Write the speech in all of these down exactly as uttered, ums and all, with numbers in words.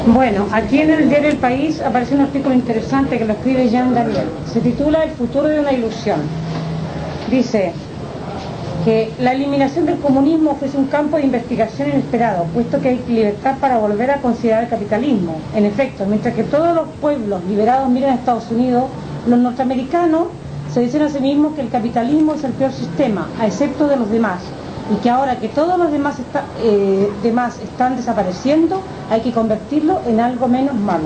Bueno, aquí en el diario El País aparece un artículo interesante que lo escribe Jean Daniel. Se titula El futuro de una ilusión. Dice que la eliminación del comunismo ofrece un campo de investigación inesperado, puesto que hay libertad para volver a considerar el capitalismo. En efecto, mientras que todos los pueblos liberados miran a Estados Unidos, los norteamericanos se dicen a sí mismos que el capitalismo es el peor sistema, a excepto de los demás, y que ahora que todos los demás, está, eh, demás están desapareciendo, hay que convertirlo en algo menos malo.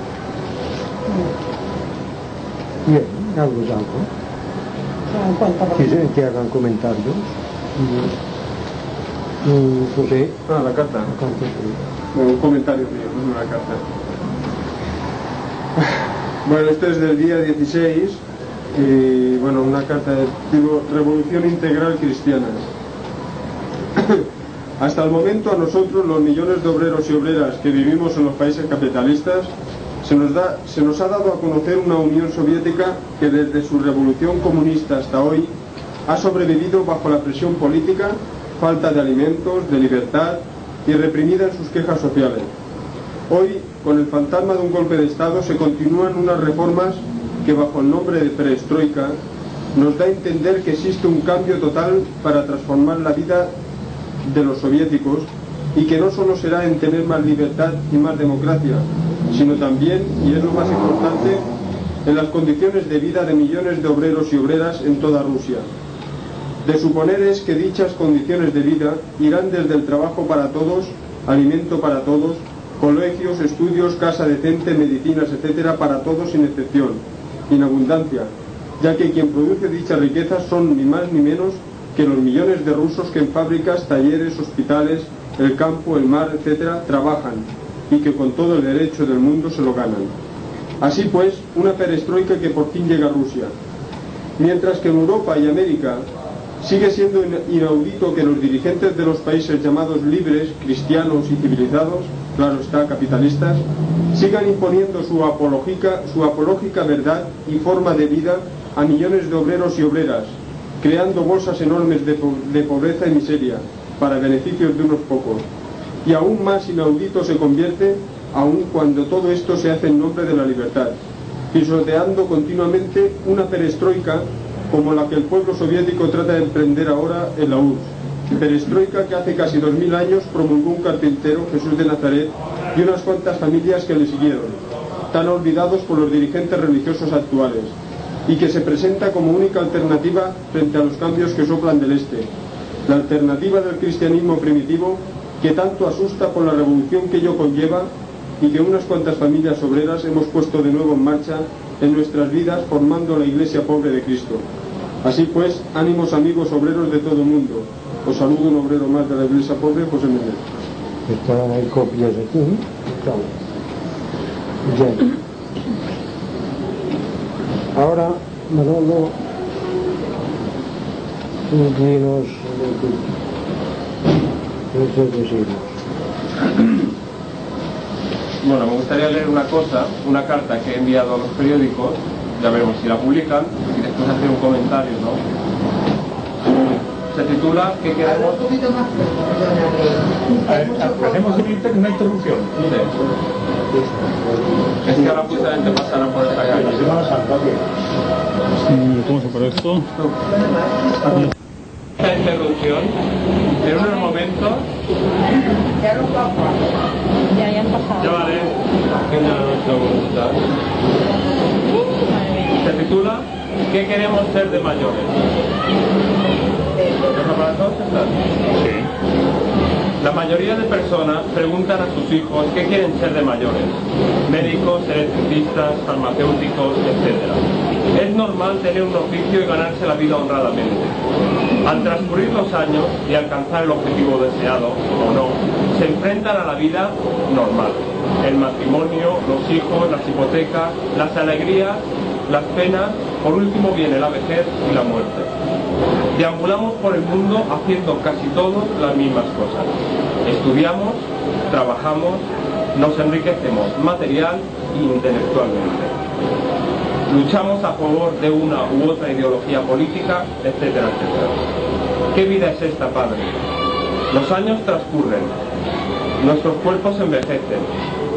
Bien, algo es algo. ¿Quieren que hagan comentarios? Mm, José. Ah, la carta. La carta sí. Un comentario mío, no una carta. Bueno, esto es del día dieciséis y bueno, una carta de tipo Revolución Integral Cristiana. Hasta el momento a nosotros, los millones de obreros y obreras que vivimos en los países capitalistas, se nos, da, se nos ha dado a conocer una Unión Soviética que desde su revolución comunista hasta hoy ha sobrevivido bajo la presión política, falta de alimentos, de libertad y reprimida en sus quejas sociales. Hoy, con el fantasma de un golpe de Estado, se continúan unas reformas que bajo el nombre de perestroika nos da a entender que existe un cambio total para transformar la vida de los soviéticos y que no solo será en tener más libertad y más democracia, sino también, y es lo más importante, en las condiciones de vida de millones de obreros y obreras en toda Rusia. De suponer es que dichas condiciones de vida irán desde el trabajo para todos, alimento para todos, colegios, estudios, casa decente, medicinas, etcétera, para todos sin excepción, en abundancia, ya que quien produce dichas riquezas son ni más ni menos que los millones de rusos que en fábricas, talleres, hospitales, el campo, el mar, etcétera, trabajan y que con todo el derecho del mundo se lo ganan. Así pues, una perestroika que por fin llega a Rusia. Mientras que en Europa y América sigue siendo inaudito que los dirigentes de los países llamados libres, cristianos y civilizados, claro está, capitalistas, sigan imponiendo su apológica, su apológica verdad y forma de vida a millones de obreros y obreras, creando bolsas enormes de, po de pobreza y miseria para beneficios de unos pocos. Y aún más inaudito se convierte, aun cuando todo esto se hace en nombre de la libertad, pisoteando continuamente una perestroika como la que el pueblo soviético trata de emprender ahora en la U R S S. Perestroika que hace casi dos mil años promulgó un carpintero, Jesús de Nazaret, y unas cuantas familias que le siguieron, tan olvidados por los dirigentes religiosos actuales, y que se presenta como única alternativa frente a los cambios que soplan del este, la alternativa del cristianismo primitivo que tanto asusta por la revolución que ello conlleva y que unas cuantas familias obreras hemos puesto de nuevo en marcha en nuestras vidas formando la iglesia pobre de Cristo. Así pues, ánimos amigos obreros de todo el mundo. Os saludo un obrero más de la iglesia pobre, José Miguel. Están hay copias aquí. Bien. Ahora, Manolo, dinos lo que decimos. Bueno, me gustaría leer una cosa, una carta que he enviado a los periódicos, ya veremos si la publican, y después hacer un comentario, ¿no? Se titula ¿Qué queremos? Un poquito más fuerte. Hacemos una interrupción. Es que ahora justamente pasarán por esta calle. ¿Cómo se pone esto? Esta interrupción, en unos momentos, Ya lo paso. Ya, ya han pasado. ya vale, venga nuestra voluntad. Se titula ¿Qué queremos ser de mayores? ¿Los aparatos están? Sí. La mayoría de personas preguntan a sus hijos qué quieren ser de mayores: médicos, electricistas, farmacéuticos, etcétera. Es normal tener un oficio y ganarse la vida honradamente. Al transcurrir los años y alcanzar el objetivo deseado, o no, se enfrentan a la vida normal. El matrimonio, los hijos, las hipotecas, las alegrías, las penas, por último viene la vejez y la muerte. Deambulamos por el mundo haciendo casi todos las mismas cosas. Estudiamos, trabajamos, nos enriquecemos material e intelectualmente. Luchamos a favor de una u otra ideología política, etcétera, etcétera. ¿Qué vida es esta, padre? Los años transcurren, nuestros cuerpos envejecen,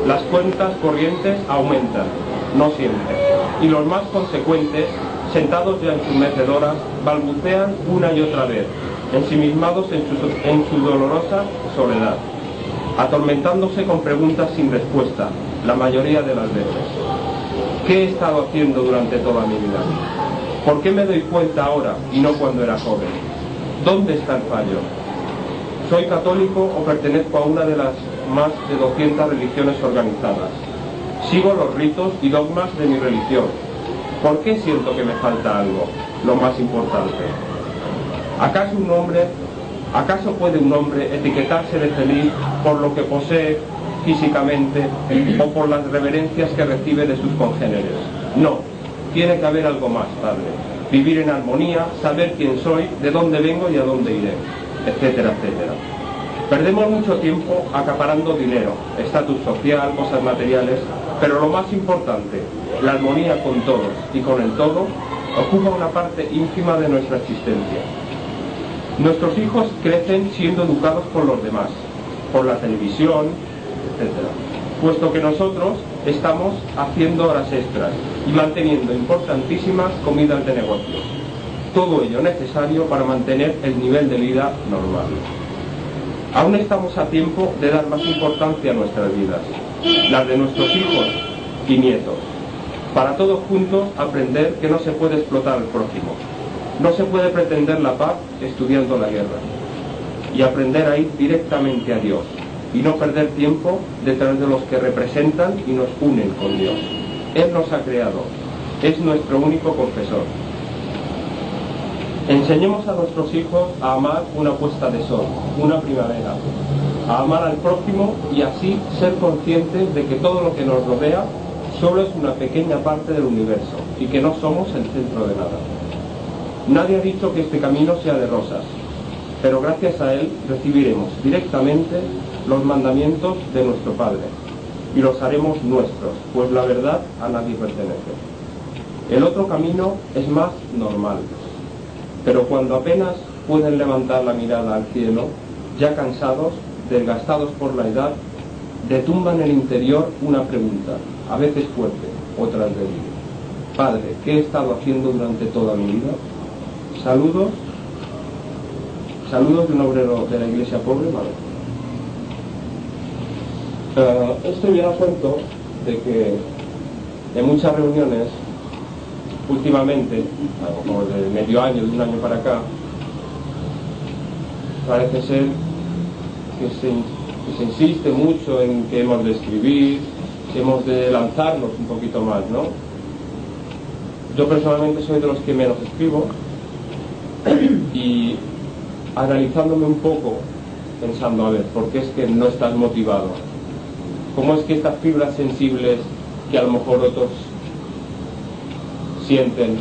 Las cuentas corrientes aumentan, no siempre, y los más consecuentes, sentados ya en su mecedora, balbucean una y otra vez, ensimismados en su, en su dolorosa soledad, atormentándose con preguntas sin respuesta, la mayoría de las veces. ¿Qué he estado haciendo durante toda mi vida? ¿Por qué me doy cuenta ahora y no cuando era joven? ¿Dónde está el fallo? ¿Soy católico o pertenezco a una de las más de doscientas religiones organizadas? ¿Sigo los ritos y dogmas de mi religión? ¿Por qué siento que me falta algo? Lo más importante. ¿Acaso un hombre, acaso puede un hombre etiquetarse de feliz por lo que posee físicamente o por las reverencias que recibe de sus congéneres? No, tiene que haber algo más, padre. Vivir en armonía, saber quién soy, de dónde vengo y a dónde iré, etcétera, etcétera. Perdemos mucho tiempo acaparando dinero, estatus social, cosas materiales, pero lo más importante, la armonía con todos y con el todo, ocupa una parte ínfima de nuestra existencia. Nuestros hijos crecen siendo educados por los demás, por la televisión, etcétera, puesto que nosotros estamos haciendo horas extras y manteniendo importantísimas comidas de negocios. Todo ello necesario para mantener el nivel de vida normal. Aún estamos a tiempo de dar más importancia a nuestras vidas, las de nuestros hijos y nietos, para todos juntos aprender que no se puede explotar al prójimo, no se puede pretender la paz estudiando la guerra, y aprender a ir directamente a Dios, y no perder tiempo detrás de los que representan y nos unen con Dios. Él nos ha creado, es nuestro único confesor. Enseñemos a nuestros hijos a amar una puesta de sol, una primavera, a amar al prójimo y así ser conscientes de que todo lo que nos rodea solo es una pequeña parte del universo y que no somos el centro de nada. Nadie ha dicho que este camino sea de rosas, pero gracias a él recibiremos directamente los mandamientos de nuestro Padre y los haremos nuestros, pues la verdad a nadie pertenece. El otro camino es más normal, pero cuando apenas pueden levantar la mirada al cielo, ya cansados, desgastados por la edad, detumban en el interior una pregunta, a veces fuerte, otras débil. Padre, ¿qué he estado haciendo durante toda mi vida? Saludos, saludos de un obrero de la iglesia pobre, ¿vale? Uh, esto viene a cuento de que en muchas reuniones últimamente, como de medio año, de un año para acá, parece ser que se, que se insiste mucho en que hemos de escribir, que hemos de lanzarnos un poquito más, ¿no? Yo personalmente soy de los que menos escribo y analizándome un poco, pensando, a ver, ¿por qué es que no estás motivado? ¿Cómo es que estas fibras sensibles que a lo mejor otros sienten,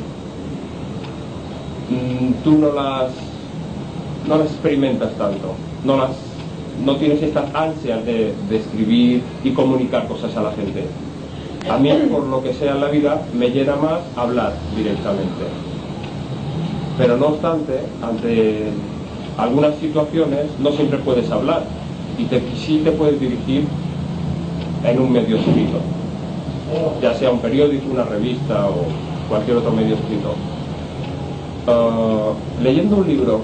tú no las no las experimentas tanto, no las no tienes estas ansias de, de escribir y comunicar cosas a la gente? A mí, por lo que sea en la vida, me llena más hablar directamente, pero no obstante, ante algunas situaciones no siempre puedes hablar y te, sí te puedes dirigir en un medio escrito, ya sea un periódico, una revista o cualquier otro medio escrito. Uh, leyendo un libro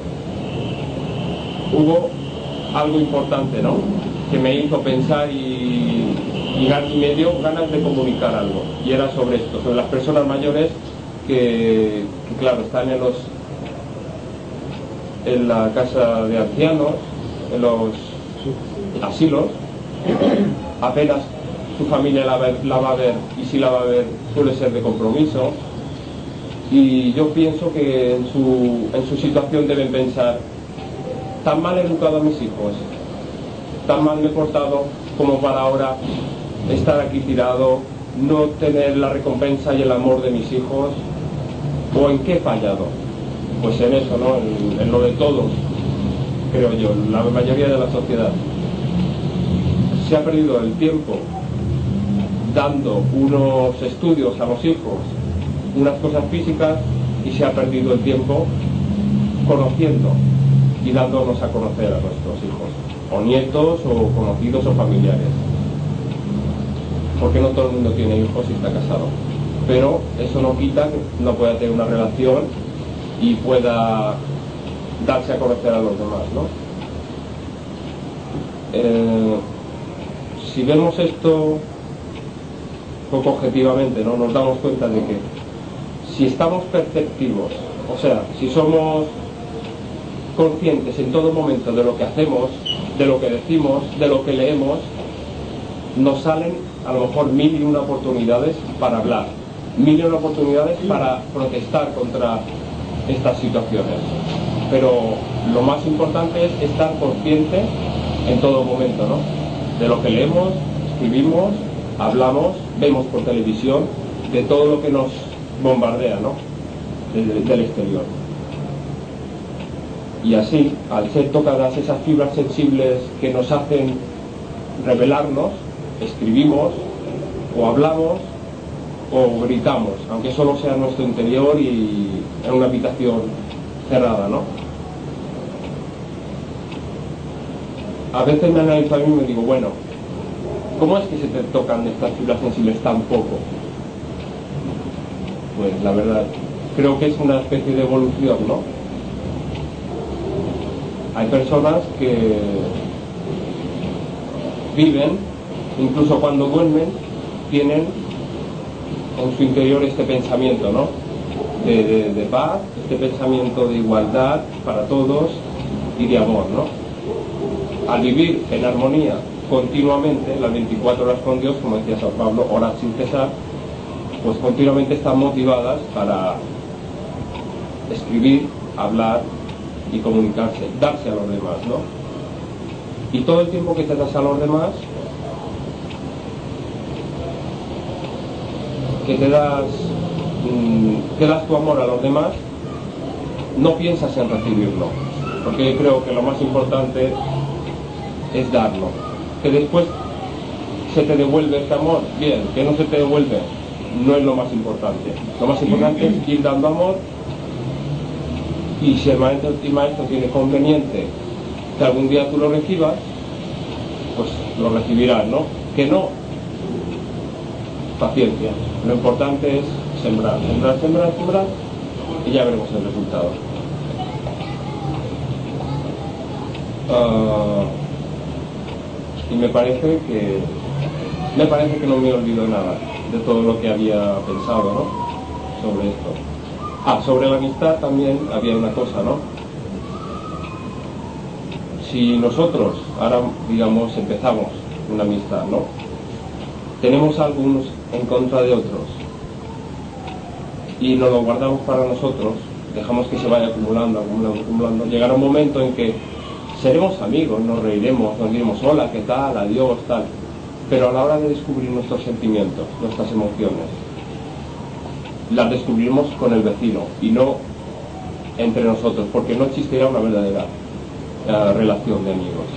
hubo algo importante, ¿no?, que me hizo pensar y, y, y me dio ganas de comunicar algo, y era sobre esto, sobre las personas mayores que, que claro, están en los en la casa de ancianos, en los asilos, apenas su familia la, la va a ver, y si la va a ver suele ser de compromiso, y yo pienso que en su, en su situación deben pensar: tan mal he educado a mis hijos, tan mal me he portado como para ahora estar aquí tirado, no tener la recompensa y el amor de mis hijos, o en qué he fallado. Pues en eso, ¿no?, en, en lo de todos, creo yo, la mayoría de la sociedad. Se ha perdido el tiempo dando unos estudios a los hijos, unas cosas físicas, y se ha perdido el tiempo conociendo y dándonos a conocer a nuestros hijos, o nietos, o conocidos, o familiares. porque no todo el mundo tiene hijos y está casado. Pero eso no quita que no pueda tener una relación y pueda darse a conocer a los demás, ¿no? Eh, si vemos esto poco objetivamente, ¿no? Nos damos cuenta de que si estamos perceptivos, o sea, si somos conscientes en todo momento de lo que hacemos, de lo que decimos, de lo que leemos, nos salen a lo mejor mil y una oportunidades para hablar, mil y una oportunidades para protestar contra estas situaciones. Pero lo más importante es estar consciente en todo momento, ¿no? De lo que leemos, escribimos, hablamos, vemos por televisión, de todo lo que nos bombardea, ¿no? Del, del exterior. Y así, al ser tocadas esas fibras sensibles que nos hacen rebelarnos, escribimos, o hablamos, o gritamos, aunque solo sea en nuestro interior y en una habitación cerrada, ¿no? A veces me analizo a mí y me digo, bueno, ¿cómo es que se te tocan estas fibras sensibles tan poco? Pues la verdad, creo que es una especie de evolución, ¿no? Hay personas que viven, incluso cuando duermen, tienen en su interior este pensamiento, ¿no? De, de, de paz, este pensamiento de igualdad para todos y de amor, ¿no? Al vivir en armonía continuamente, las veinticuatro horas con Dios, como decía San Pablo, horas sin cesar, pues continuamente están motivadas para escribir, hablar y comunicarse, darse a los demás, ¿no? Y todo el tiempo que te das a los demás, que te das, mmm, que das tu amor a los demás, no piensas en recibirlo, porque yo creo que lo más importante es darlo. Que después se te devuelve ese amor, bien, que no se te devuelve, no es lo más importante. Lo más importante es ir dando amor, y si el maestro, el maestro tiene conveniente que algún día tú lo recibas, pues lo recibirás, ¿no? Que no, paciencia. Lo importante es sembrar, sembrar, sembrar, sembrar, y ya veremos el resultado. Uh, y me parece que me parece que no me olvido nada de todo lo que había pensado, ¿no? Sobre esto. Ah, sobre la amistad también había una cosa, ¿no? Si nosotros ahora, digamos, empezamos una amistad, ¿no? Tenemos algunos en contra de otros y nos lo guardamos para nosotros, dejamos que se vaya acumulando, acumulando, acumulando. Llegará un momento en que seremos amigos, nos reiremos, nos diremos hola, qué tal, adiós, tal, pero a la hora de descubrir nuestros sentimientos, nuestras emociones, las descubriremos con el vecino y no entre nosotros, porque no existirá una verdadera uh, relación de amigos.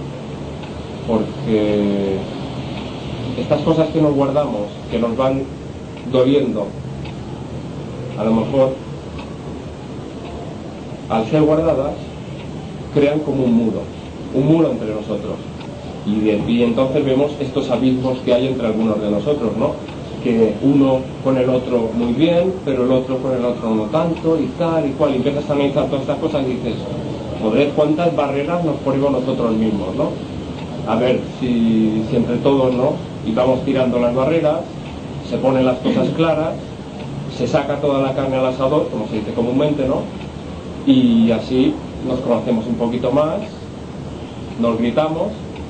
Porque estas cosas que nos guardamos, que nos van doliendo, a lo mejor, al ser guardadas, crean como un muro, un muro entre nosotros. Y, de, y entonces vemos estos abismos que hay entre algunos de nosotros, ¿no? Que uno con el otro muy bien, pero el otro con el otro no tanto, y tal y cual. Y empiezas a analizar todas estas cosas y dices, joder, cuántas barreras nos ponemos nosotros mismos, ¿no? A ver si, si entre todos, ¿no? Y vamos tirando las barreras, se ponen las cosas claras, se saca toda la carne al asador, como se dice comúnmente, ¿no? Y así nos conocemos un poquito más, nos gritamos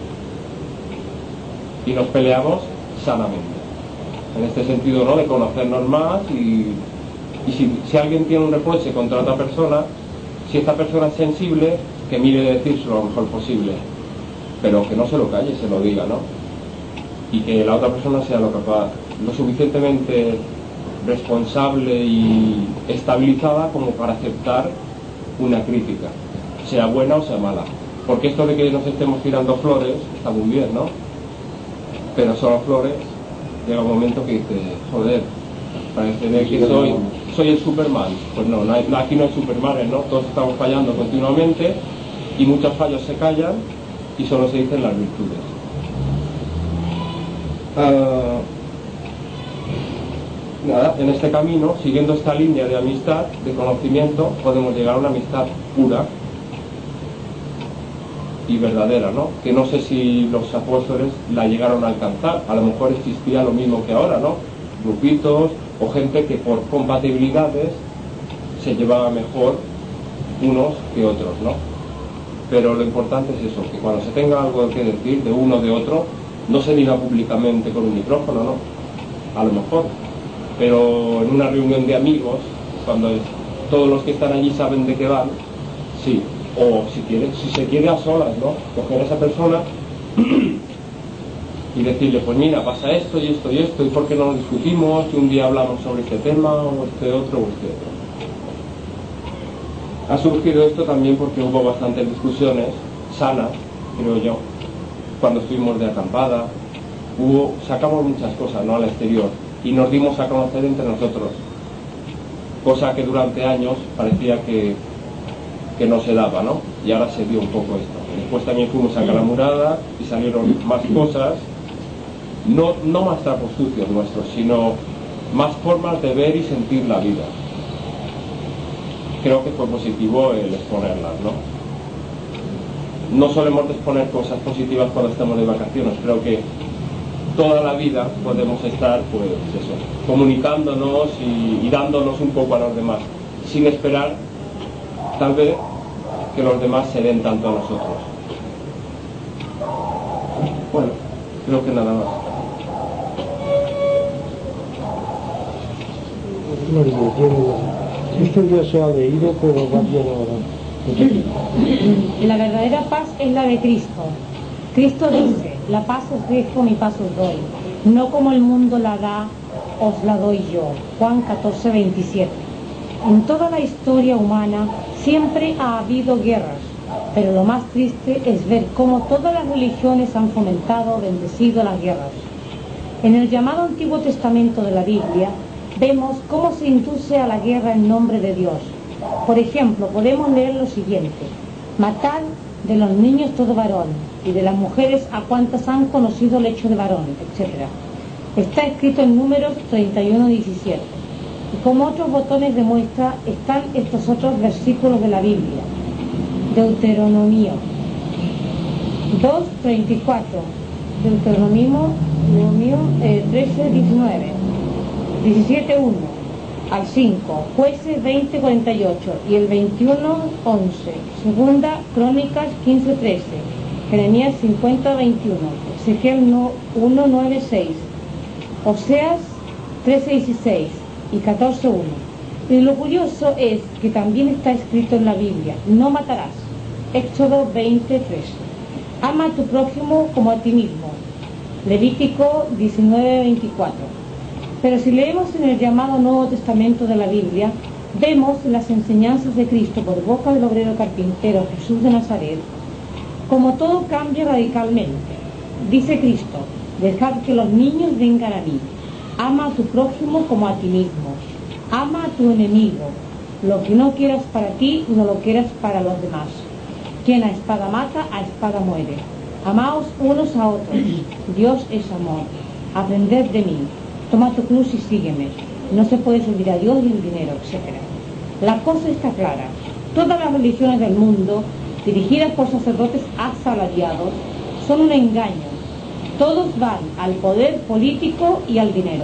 y nos peleamos sanamente. En este sentido, ¿no? De conocernos más y, y si, si alguien tiene un reproche contra otra persona, si esta persona es sensible, que mire de decírselo lo mejor posible, pero que no se lo calle, se lo diga, ¿no? Y que la otra persona sea lo capaz, lo suficientemente responsable y estabilizada como para aceptar una crítica, sea buena o sea mala. Porque esto de que nos estemos tirando flores está muy bien, ¿no? Pero solo flores, llega un momento que dices, joder, parece que soy, soy el Superman. Pues no, no hay, aquí no hay Supermanes, ¿no? Todos estamos fallando continuamente y muchos fallos se callan y solo se dicen las virtudes. Uh, nada, en este camino, siguiendo esta línea de amistad, de conocimiento, podemos llegar a una amistad pura y verdadera, ¿no? Que no sé si los apóstoles la llegaron a alcanzar. A lo mejor existía lo mismo que ahora, ¿no? Grupitos o gente que por compatibilidades se llevaba mejor unos que otros, ¿no? Pero lo importante es eso, que cuando se tenga algo que decir de uno o de otro, no se diga públicamente con un micrófono, ¿no? A lo mejor. Pero en una reunión de amigos, cuando todos los que están allí saben de qué van, sí. O si quiere, si se quiere a solas, ¿no? Coger a esa persona y decirle, pues mira, pasa esto y esto y esto, y por qué no lo discutimos, y un día hablamos sobre este tema, o este otro, o este otro. Ha surgido esto también porque hubo bastantes discusiones sanas, creo yo, cuando estuvimos de acampada. Hubo, sacamos muchas cosas, ¿no?, al exterior, y nos dimos a conocer entre nosotros, cosa que durante años parecía que, que no se daba, ¿no? Y ahora se dio un poco esto. Después también fuimos a Calamurada y salieron más cosas, no, no más trapos sucios nuestros, sino más formas de ver y sentir la vida. Creo que fue positivo el exponerlas, ¿no? No solemos exponer cosas positivas cuando estamos de vacaciones. Creo que toda la vida podemos estar, pues eso, comunicándonos y, y dándonos un poco a los demás, sin esperar, tal vez, que los demás se den tanto a nosotros. Bueno, creo que nada más. María, tiene... Esto ya se ha leído, pero va bien ahora. La verdadera paz es la de Cristo. Cristo dice, la paz os dejo, mi paz os doy. No como el mundo la da, os la doy yo. Juan catorce, veintisiete. En toda la historia humana siempre ha habido guerras, pero lo más triste es ver cómo todas las religiones han fomentado o bendecido las guerras. En el llamado Antiguo Testamento de la Biblia, vemos cómo se induce a la guerra en nombre de Dios. Por ejemplo, podemos leer lo siguiente: matad de los niños todo varón, y de las mujeres a cuantas han conocido el hecho de varón, etcétera. Está escrito en Números treinta y uno, diecisiete. Y como otros botones de muestra están estos otros versículos de la Biblia. Deuteronomio dos, treinta y cuatro. Deuteronomio eh, trece, diecinueve. diecisiete, uno al cinco, Jueces veinte, cuarenta y ocho y el veintiuno, once, Segunda Crónicas quince, trece, Jeremías cincuenta, veintiuno, Ezequiel uno, nueve, seis, Oseas trece, dieciséis y catorce, uno. Y lo curioso es que también está escrito en la Biblia: no matarás. Éxodo veinte, trece. Ama a tu prójimo como a ti mismo. Levítico diecinueve, veinticuatro. Pero si leemos en el llamado Nuevo Testamento de la Biblia, vemos las enseñanzas de Cristo por boca del obrero carpintero Jesús de Nazaret, como todo cambia radicalmente. Dice Cristo: dejad que los niños vengan a mí. Ama a tu prójimo como a ti mismo. Ama a tu enemigo. Lo que no quieras para ti, no lo quieras para los demás. Quien a espada mata, a espada muere. Amaos unos a otros. Dios es amor. Aprended de mí. Toma tu cruz y sígueme. No se puede servir a Dios y el dinero, etcétera. La cosa está clara. Todas las religiones del mundo, dirigidas por sacerdotes asalariados, son un engaño. Todos van al poder político y al dinero.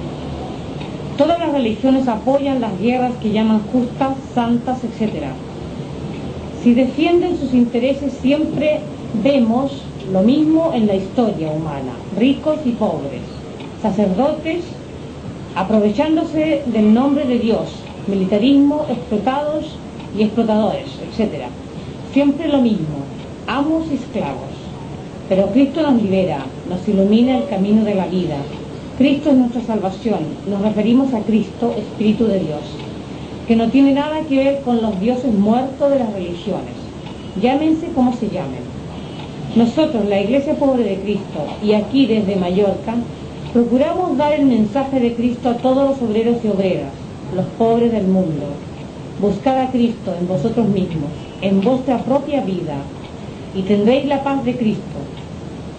Todas las religiones apoyan las guerras que llaman justas, santas, etcétera. Si defienden sus intereses, siempre vemos lo mismo en la historia humana: ricos y pobres, sacerdotes aprovechándose del nombre de Dios, militarismo, explotados y explotadores, etcétera. Siempre lo mismo, amos y esclavos. Pero Cristo nos libera, nos ilumina el camino de la vida. Cristo es nuestra salvación. Nos referimos a Cristo, Espíritu de Dios, que no tiene nada que ver con los dioses muertos de las religiones, llámense como se llamen. Nosotros, la Iglesia Pobre de Cristo, y aquí desde Mallorca, procuramos dar el mensaje de Cristo a todos los obreros y obreras, los pobres del mundo. Buscad a Cristo en vosotros mismos, en vuestra propia vida, y tendréis la paz de Cristo.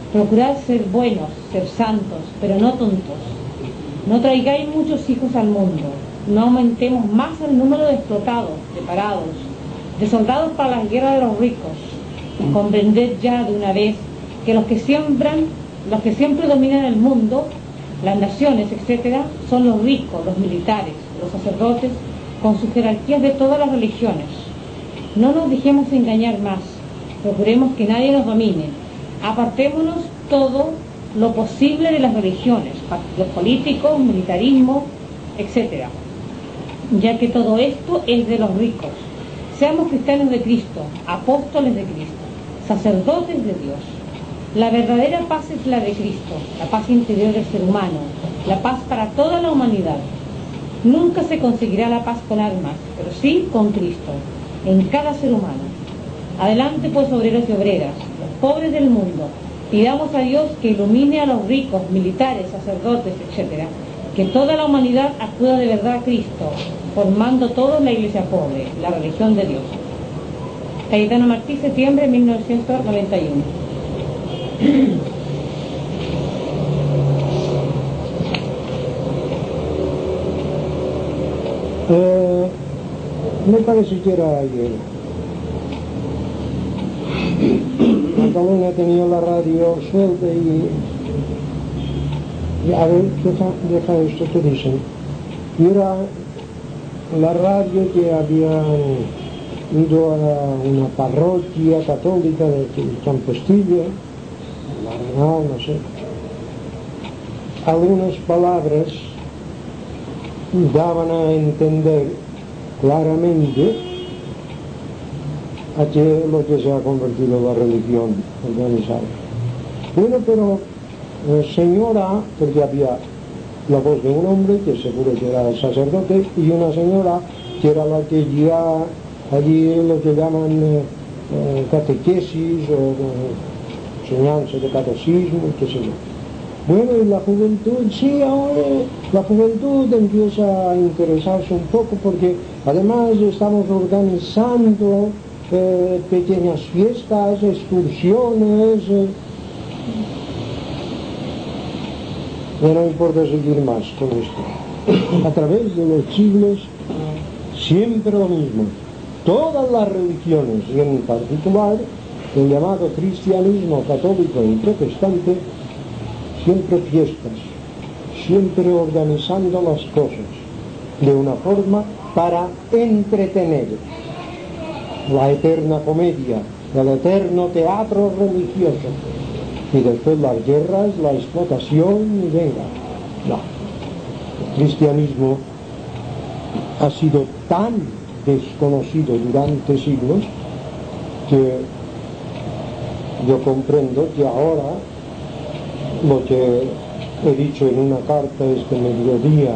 Procurad ser buenos, ser santos, pero no tontos. No traigáis muchos hijos al mundo. No aumentemos más el número de explotados, de parados, de soldados para las guerras de los ricos. Comprended ya de una vez que los que siembran, los que siempre dominan el mundo, las naciones, etcétera, son los ricos, los militares, los sacerdotes, con sus jerarquías de todas las religiones. No nos dejemos engañar más. Procuremos que nadie nos domine. Apartémonos todo lo posible de las religiones, partidos políticos, militarismo, etcétera, ya que todo esto es de los ricos. Seamos cristianos de Cristo, apóstoles de Cristo, sacerdotes de Dios. La verdadera paz es la de Cristo, la paz interior del ser humano, la paz para toda la humanidad. Nunca se conseguirá la paz con armas, pero sí con Cristo, en cada ser humano. Adelante pues, obreros y obreras, los pobres del mundo, pidamos a Dios que ilumine a los ricos, militares, sacerdotes, etcétera, que toda la humanidad acuda de verdad a Cristo, formando todos la iglesia pobre, la religión de Dios. Cayetano Martí, septiembre de mil novecientos noventa y uno. Eh, me parece que era ayer. Cataluña tenía la radio suelta y, y a ver, deja, deja esto que dicen. Y era la radio que habían ido a una parroquia católica de Campestillo, la Arenal, no sé. Algunas palabras daban a entender claramente a que lo que se ha convertido la religión organizada. Bueno, pero eh, señora, porque había la voz de un hombre, que seguro que era el sacerdote, y una señora que era la que guía allí lo que llaman eh, eh, catequesis o eh, enseñanza de catecismo, qué sé yo. Bueno, y la juventud, sí, ahora la juventud empieza a interesarse un poco porque además estamos organizando eh, pequeñas fiestas, excursiones. Eh. Ya no importa seguir más con esto. A través de los siglos, siempre lo mismo. Todas las religiones, y en particular el llamado cristianismo católico y protestante, siempre fiestas, siempre organizando las cosas de una forma para entretener. La eterna comedia, el eterno teatro religioso. Y después las guerras, la explotación, y venga. No. El cristianismo ha sido tan desconocido durante siglos que yo comprendo que ahora lo que he dicho en una carta este mediodía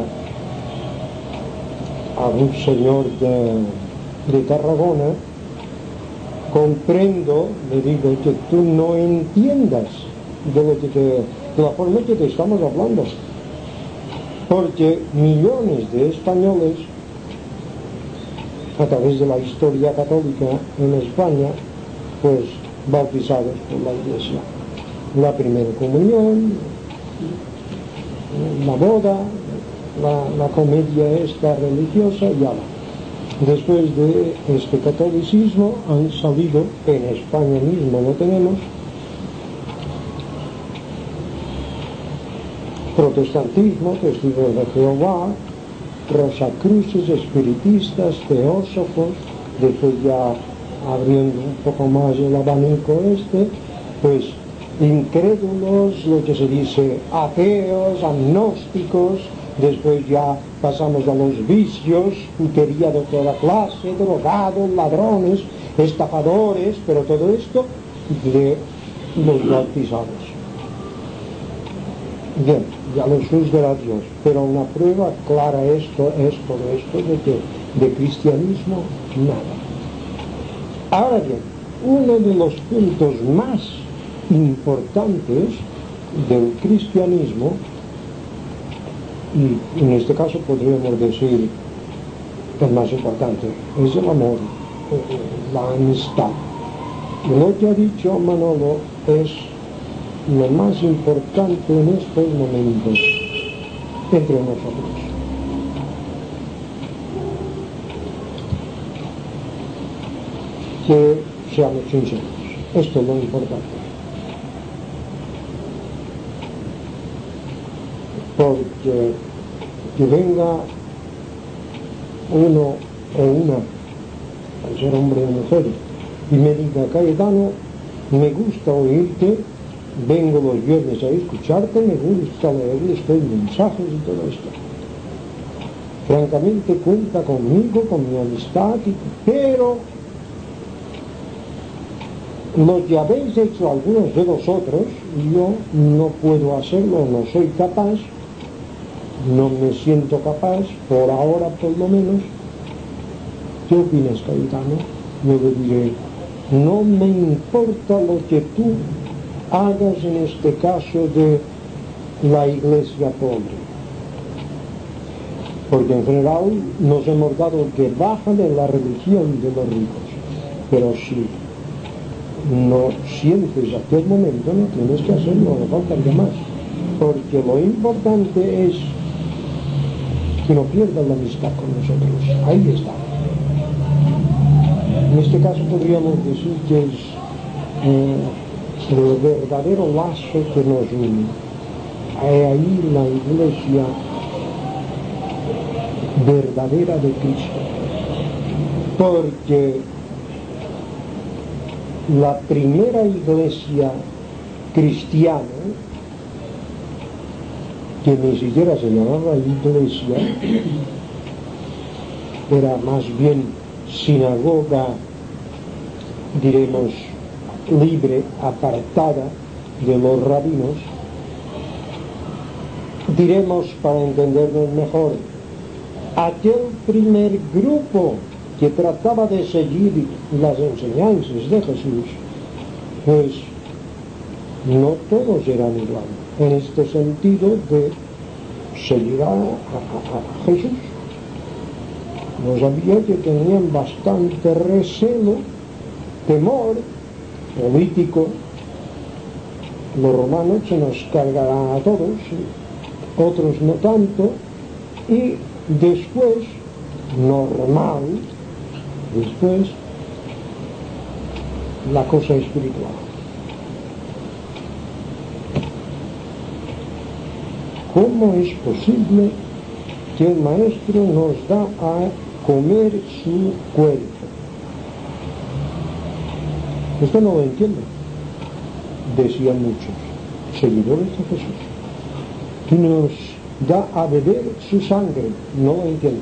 a un señor de, de Tarragona, comprendo, le digo, que tú no entiendas de, lo que te, de la forma que te estamos hablando, porque millones de españoles, a través de la historia católica en España, pues bautizados por la Iglesia. La primera comunión, la boda, la, la comedia esta religiosa, ya va. Después de este catolicismo han salido, en España mismo lo tenemos, protestantismo, testigos de Jehová, rosacruces, espiritistas, teósofos, después ya abriendo un poco más el abanico este, pues incrédulos, lo que se dice ateos, agnósticos, después ya pasamos a los vicios, putería de toda clase, drogados, ladrones, estafadores, pero todo esto de los bautizados. Bien, ya los juzgará Dios, pero una prueba clara esto es todo esto de que de cristianismo nada. Ahora bien, uno de los puntos más importantes del cristianismo, y en este caso podríamos decir el más importante, es el amor, la amistad. Lo que ha dicho Manolo es lo más importante en estos momentos entre nosotros. Que seamos sinceros, esto es lo importante. Porque que venga uno o una, al ser hombre o mujer, y me diga: Cayetano, me gusta oírte, vengo los viernes a escucharte, me gusta leer estos mensajes y todo esto. Francamente cuenta conmigo, con mi amistad, pero lo que habéis hecho algunos de vosotros, yo no puedo hacerlo, no soy capaz, no me siento capaz, por ahora por lo menos. ¿Qué opinas, Cayetano? Yo le diré: no me importa lo que tú hagas en este caso de la iglesia pobre, porque en general nos hemos dado que baja de la religión de los ricos, pero si no sientes aquel momento, no tienes que hacerlo, no faltaría más, porque lo importante es que no pierdas la amistad con nosotros. Ahí está. En este caso podríamos decir que es eh, el verdadero lazo que nos une. Hay ahí la iglesia verdadera de Cristo, porque la primera iglesia cristiana, que ni siquiera se llamaba iglesia, era más bien sinagoga, diremos, libre, apartada de los rabinos, diremos, para entendernos mejor, aquel primer grupo que trataba de seguir las enseñanzas de Jesús, pues no todos eran igual, en este sentido de seguir a, a, a Jesús. No sabía que tenían bastante recelo, temor político. Los romanos se nos cargarán a todos, otros no tanto, y después, normal, después, la cosa espiritual. ¿Cómo es posible que el maestro nos da a comer su cuerpo? Esto no lo entiendo, decían muchos seguidores de Jesús. Y nos da a beber su sangre, no lo entiendo.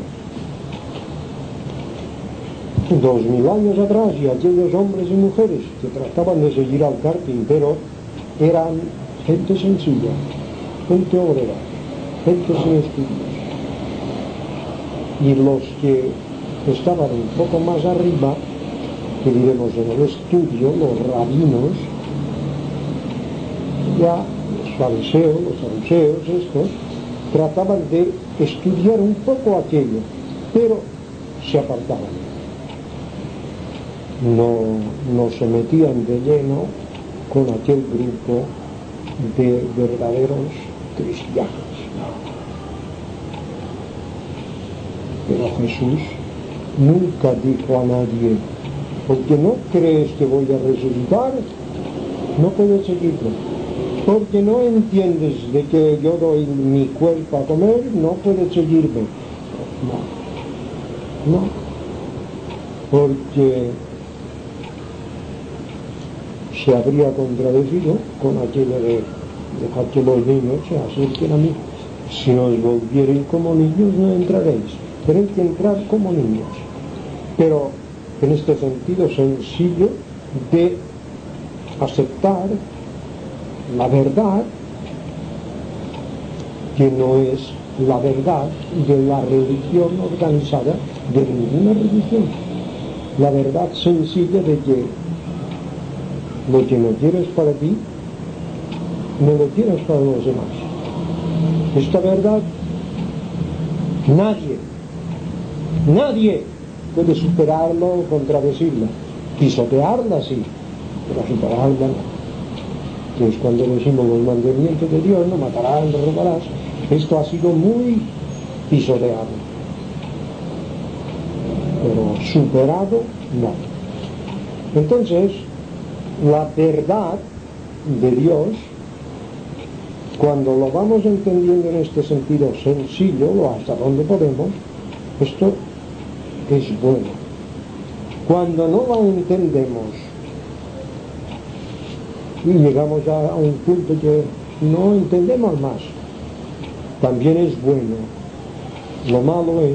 Dos mil años atrás, y aquellos hombres y mujeres que trataban de seguir al carpintero eran gente sencilla, gente obrera, gente sin estudios. Y los que estaban un poco más arriba, que diremos en el estudio, los rabinos, ya los fariseos, los saduceos, estos, trataban de estudiar un poco aquello, pero se apartaban. No, no se metían de lleno con aquel grupo de verdaderos cristianos. Pero Jesús nunca dijo a nadie: porque no crees que voy a resucitar, no puedes seguirlo. Porque no entiendes de que yo doy mi cuerpo a comer, no puedes seguirme. No, no, porque se habría contradecido con aquello de dejar que los niños se acerquen a mí. Si os volviereis como niños, no entraréis. Tenéis que entrar como niños. Pero en este sentido sencillo de aceptar la verdad, que no es la verdad de la religión organizada, de ninguna religión. La verdad sencilla de que lo que no quieres para ti, no lo quieres para los demás. Esta verdad, nadie, nadie puede superarla o contradecirla. Pisotearla sí, pero superarla no. que es cuando decimos los mandamientos de Dios, no matarás, no robarás, esto ha sido muy pisoteado, pero superado no. Entonces, la verdad de Dios, cuando lo vamos entendiendo en este sentido sencillo, o hasta donde podemos, esto es bueno. Cuando no lo entendemos y llegamos a un punto que no entendemos más, también es bueno. Lo malo es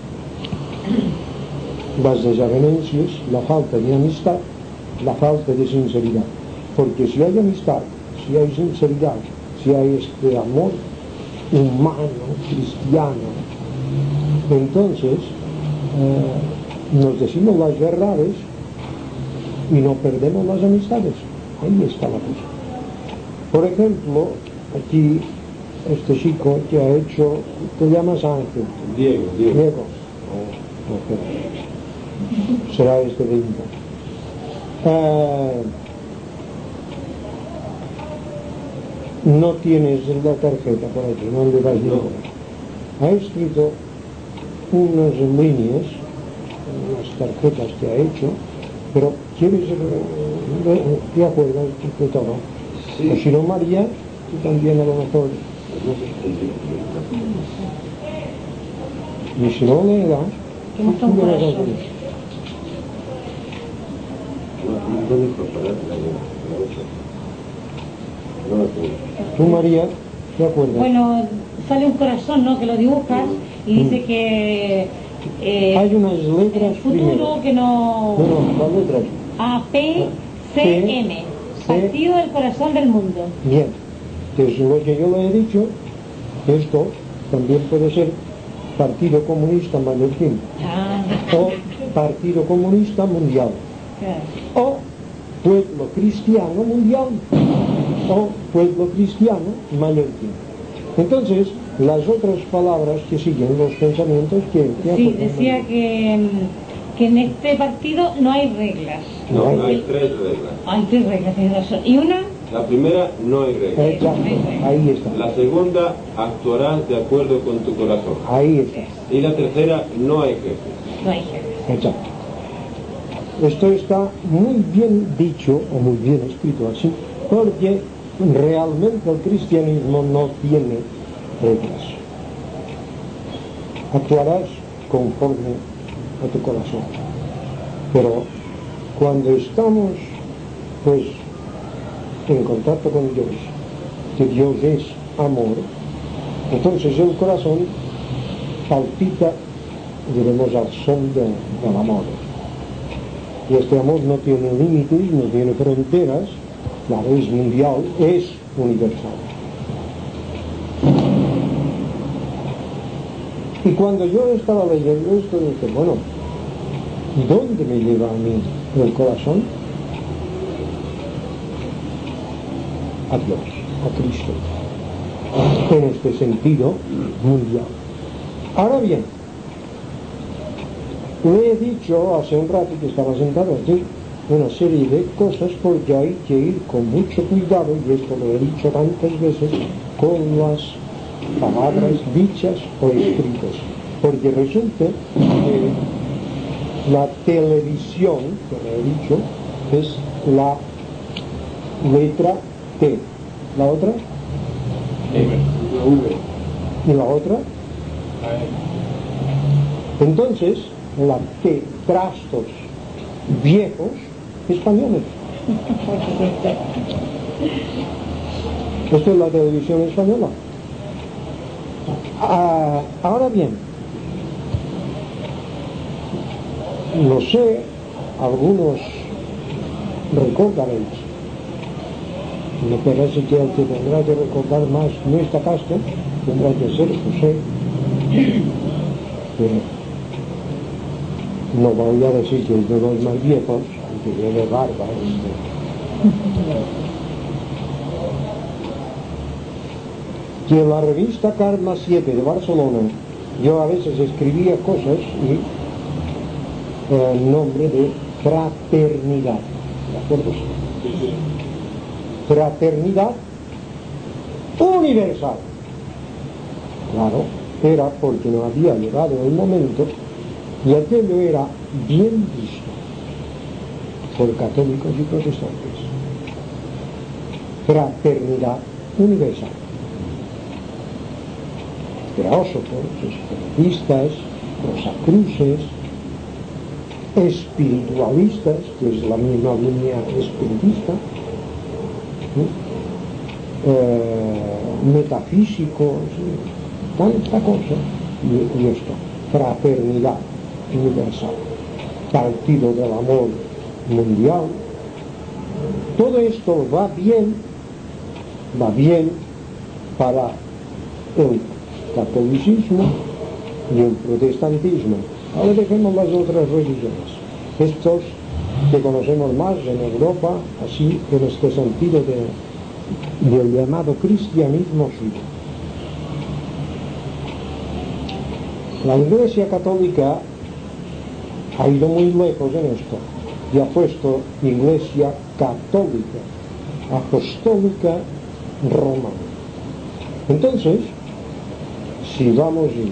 las desavenencias, la falta de amistad, la falta de sinceridad. Porque si hay amistad, si hay sinceridad, si hay este amor humano, cristiano, entonces eh, nos decimos las verdades y no perdemos las amistades. Ahí está la cosa. Por ejemplo, aquí este chico que ha hecho, te llamas Ángel. Diego, Diego. Diego. Oh, okay. Será este de Inca. Eh, no tienes la tarjeta por aquí, no le vas a Ha escrito unas líneas, unas tarjetas que ha hecho, pero ¿quieres, te acuerdas de todo? Sí. O si no, María, tú también a lo mejor. Y si no le das, Que muestra un corazón. Tú, María, ¿te acuerdas? Bueno, sale un corazón, ¿no? Que lo dibujas y dice que eh, hay unas letras el futuro primero. que no... No, no, las letras. A P C M, Partido del Corazón del Mundo. Bien, que es lo que yo le he dicho. Esto también puede ser Partido Comunista Mallorquín, Ah, o Partido Comunista Mundial, claro. o Pueblo Cristiano Mundial, o Pueblo Cristiano Mallorquín. Entonces, las otras palabras que siguen los pensamientos que... que Sí, decía que, que en este partido no hay reglas. No, no hay tres reglas. Hay tres reglas, tienes razón. ¿Y una? La primera, no hay reglas. Exacto, ahí está. La segunda, actuarás de acuerdo con tu corazón. Ahí está. Y la tercera, no hay jefes. No hay jefes. Exacto. Esto está muy bien dicho, o muy bien escrito así, porque realmente el cristianismo no tiene reglas. Actuarás conforme a tu corazón. Pero cuando estamos, pues, en contacto con Dios, que Dios es amor, entonces el corazón palpita, diremos, al son de, del amor. Y este amor no tiene límites, no tiene fronteras, claro, es mundial, es universal. Y cuando yo estaba leyendo esto, dije, bueno, ¿dónde me lleva a mí el corazón? A Dios, a Cristo, en este sentido mundial. Ahora bien, le he dicho hace un rato que estaba sentado aquí una serie de cosas porque hay que ir con mucho cuidado, y esto lo he dicho tantas veces, con las palabras dichas o escritas, porque resulta que la televisión, que le he dicho, es la letra T. ¿La otra? ¿Y la otra? Entonces, la T, trastos viejos españoles. Esto es la televisión española. Ah, ahora bien, no sé, algunos recordaréis, me parece que el que tendrá que recordar más nuestra casta tendrá que ser José, pero no voy a decir que es de los más viejos, aunque lleve barba. Este. Que en la revista Karma siete de Barcelona yo a veces escribía cosas y el nombre de fraternidad, ¿de acuerdo? fraternidad universal. Claro, era porque no había llegado el momento y aquello era bien visto por católicos y protestantes. Fraternidad universal. Teósofos, espiritistas, rosacruces, espiritualistas, que es la misma línea espiritista, ¿sí? eh, metafísicos, tanta cosa, y, y esto, fraternidad universal, partido del amor mundial, todo esto va bien, va bien para el catolicismo y el protestantismo. Ahora dejemos las otras religiones, estos que conocemos más en Europa, así en este sentido de, del llamado cristianismo suyo. La Iglesia Católica ha ido muy lejos en esto y ha puesto Iglesia Católica, Apostólica Romana. Entonces, si vamos y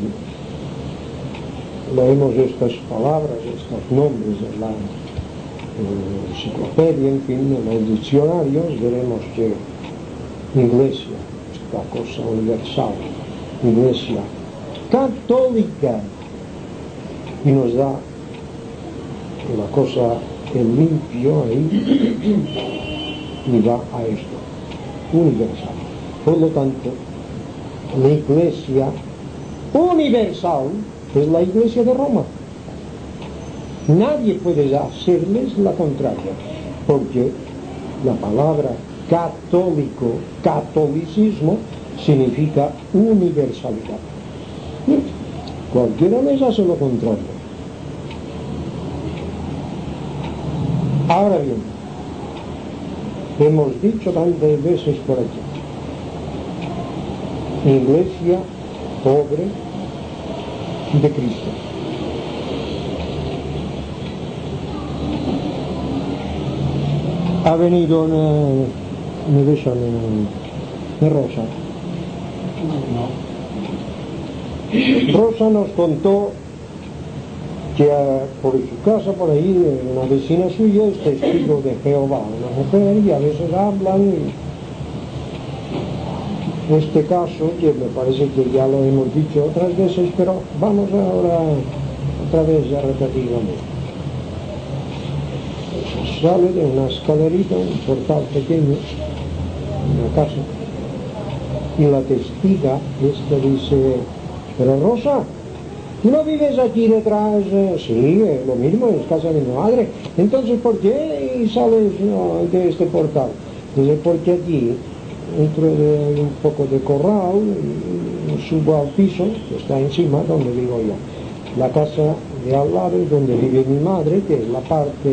leemos estas palabras, estos nombres en la eh, enciclopedia, en fin, en los diccionarios, veremos que Iglesia, esta cosa universal, Iglesia Católica, y nos da la cosa en limpio ahí, y va a esto, universal. Por lo tanto, la Iglesia universal es la Iglesia de Roma. Nadie puede hacerles la contraria, porque la palabra católico, catolicismo, significa universalidad. Cualquiera les hace lo contrario. Ahora bien, hemos dicho tantas veces por aquí, Iglesia pobre de Cristo. Ha venido una, una versión de Rosa. No. Rosa nos contó que a, por su casa, por ahí, una vecina suya es testigo de Jehová, una mujer, y a veces hablan, y este caso, que me parece que ya lo hemos dicho otras veces, pero vamos ahora otra vez a repetirlo. Sale de una escalerita, un portal pequeño, una casa, y la testiga esta dice: pero Rosa, ¿tú no vives aquí detrás? Sí, es lo mismo, es casa de mi madre. Entonces, ¿por qué sales no, de este portal? Dice: porque aquí entro de un poco de corral y subo al piso que está encima donde vivo yo. La casa de al lado es donde vive mi madre, que es la parte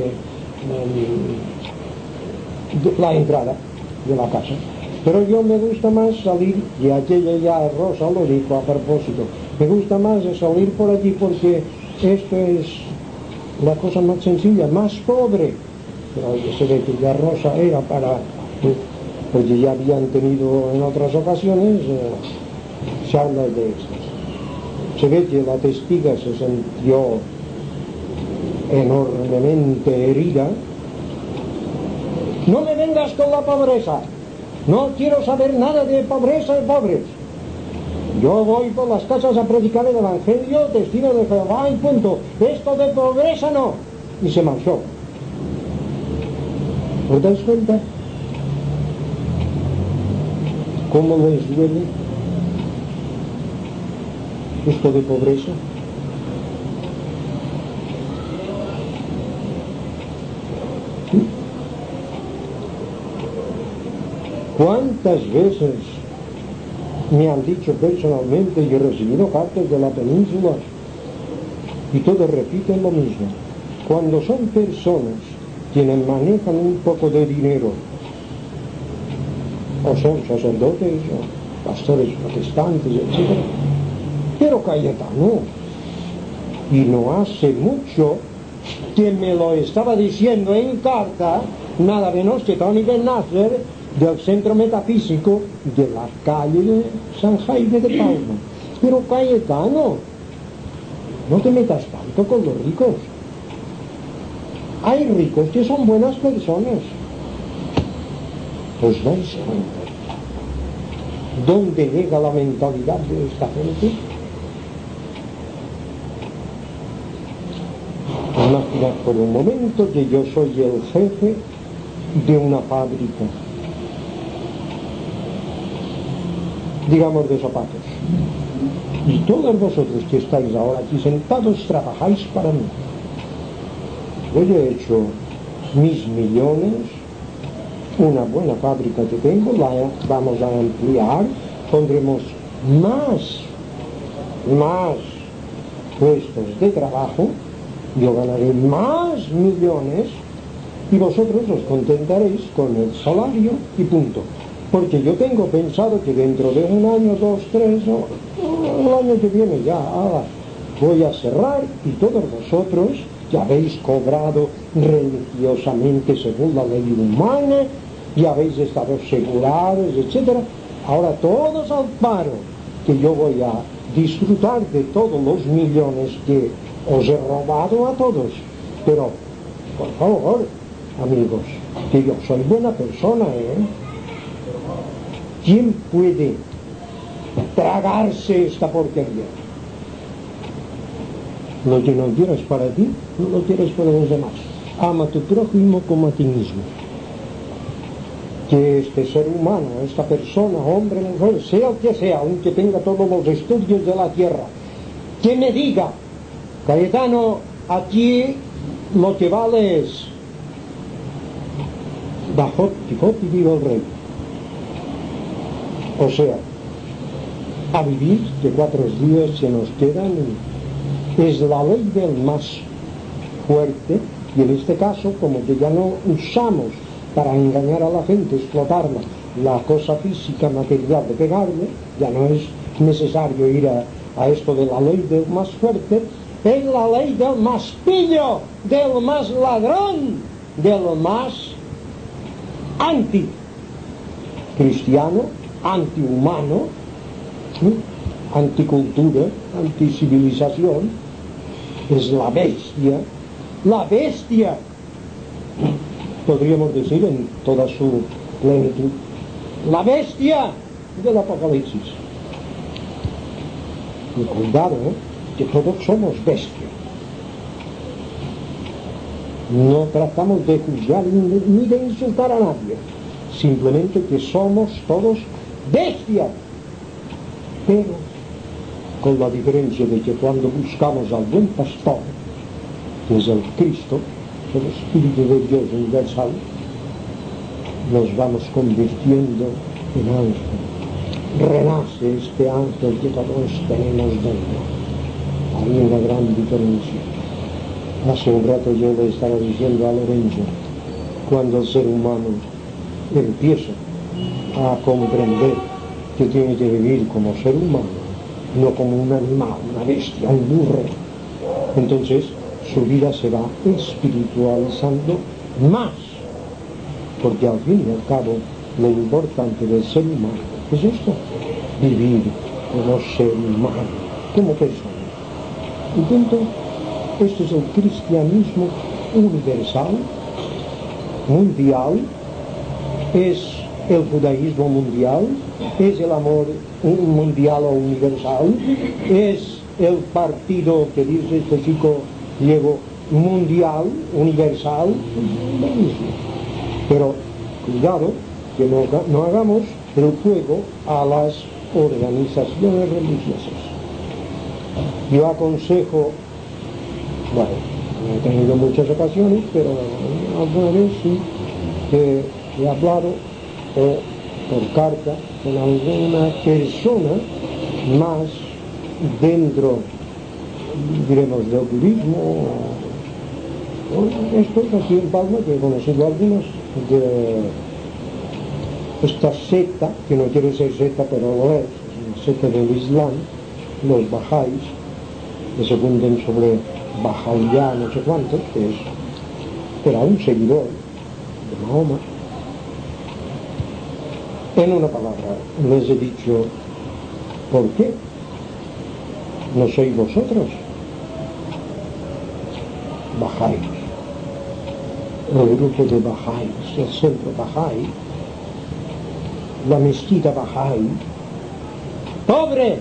um, de la entrada de la casa. Pero yo me gusta más salir, y aquella ya Rosa lo dijo a propósito, me gusta más salir por allí porque esto es la cosa más sencilla, más pobre. Pero se ve que ya Rosa era para... porque ya habían tenido en otras ocasiones eh, charlas de estas. Se ve que la testiga se sintió enormemente herida. No me vengas con la pobreza, no quiero saber nada de pobreza y pobres. Yo voy por las casas a predicar el Evangelio, testigo de Jehová y punto. Esto de pobreza no. Y se marchó. ¿Os dais cuenta? ¿Cómo les duele esto de pobreza? ¿Cuántas veces me han dicho personalmente y he recibido cartas de la península y todos repiten lo mismo? Cuando son personas quienes manejan un poco de dinero, o son sacerdotes, o pastores protestantes, etcétera. Pero Cayetano, y no hace mucho que me lo estaba diciendo en carta, nada menos que Tony Ben Nasser, del centro metafísico de la calle de San Jaime de Palma. Pero Cayetano, no te metas tanto con los ricos. Hay ricos que son buenas personas. ¿Os dais cuenta dónde llega la mentalidad de esta gente? Imaginad por un momento que yo soy el jefe de una fábrica, digamos de zapatos, y todos vosotros que estáis ahora aquí sentados trabajáis para mí. Yo he hecho mis millones, una buena fábrica que tengo, la vamos a ampliar, pondremos más, más puestos de trabajo, yo ganaré más millones y vosotros os contentaréis con el salario y punto. Porque yo tengo pensado que dentro de un año, dos, tres, o el año que viene ya, ahora voy a cerrar y todos vosotros ya habéis cobrado religiosamente según la ley humana, ya habéis estado asegurados, etcétera. Ahora todos al paro, que yo voy a disfrutar de todos los millones que os he robado a todos. Pero, por favor, amigos, que yo soy buena persona, ¿eh? ¿Quién puede tragarse esta porquería? Lo que no quieres para ti, no lo quieres para los demás. Ama a tu prójimo como a ti mismo. Que este ser humano, esta persona, hombre, mujer, sea el que sea, aunque tenga todos los estudios de la tierra, que me diga: Cayetano, aquí lo que vale es Bajot, Quijote y viva el rey. O sea, a vivir, que cuatro días se nos quedan, es la ley del más fuerte, y en este caso, como que ya no usamos para engañar a la gente, explotarla, la cosa física, material de pegarle, ya no es necesario ir a, a esto de la ley del más fuerte, es la ley del más pillo, del más ladrón, del más anticristiano, antihumano, ¿sí? Anticultura, anticivilización, es la bestia, la bestia, podríamos decir en toda su plenitud, la bestia del Apocalipsis. Y cuidado, ¿eh? Que todos somos bestias. No tratamos de juzgar ni de insultar a nadie, simplemente que somos todos bestias, pero con la diferencia de que cuando buscamos al buen pastor, que es el Cristo, el Espíritu de Dios universal, nos vamos convirtiendo en ángel. Renace este ángel que todos tenemos dentro. Hay una gran diferencia. Hace un rato yo le estaba diciendo a Lorenzo, cuando el ser humano empieza a comprender que tiene que vivir como ser humano, no como un animal, una bestia, un burro, entonces su vida se va espiritualizando más, porque al fin y al cabo lo importante del ser humano es esto, vivir como ser humano, como persona. Y punto. Este es el cristianismo universal, mundial, es el judaísmo mundial, es el amor mundial o universal, es el partido que dice este chico Diego, mundial, universal, lo mismo. Pero cuidado que no, no hagamos el juego a las organizaciones religiosas. Yo aconsejo, bueno, no he tenido muchas ocasiones, pero alguna vez sí que he hablado o por carta con alguna persona más dentro, diremos, del budismo, o estos aquí en Palma, que he conocido algunos de esta secta, que no quiere ser secta, pero lo es, una secta del Islam, los bajáis, que se funden sobre Bahá'u'lláh, no sé cuántos, que es, era un seguidor de Mahoma, En una palabra, les he dicho, ¿por qué? ¿No sois vosotros? Bajáis. El grupo de Bajáis, el centro Bajáis, la mezquita Bajáis. ¡Pobre!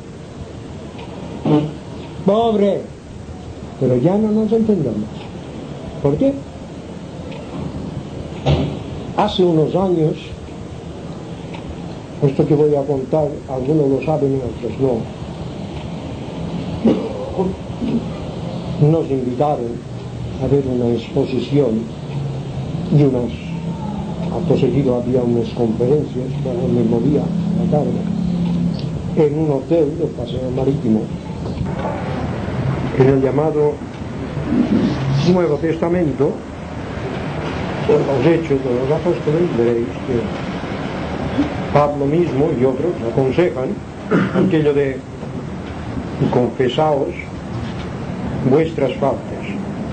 ¡Pobre! Pero ya no nos entendemos. ¿Por qué? Hace unos años, esto que voy a contar, algunos lo saben y otros no, nos invitaron a ver una exposición y unas, acto seguido había unas conferencias para el mismo día, a la tarde, en un hotel del Paseo Marítimo, en el llamado Nuevo Testamento, por los Hechos de los Apóstoles, veréis que Pablo mismo y otros aconsejan aquello de confesaos vuestras faltas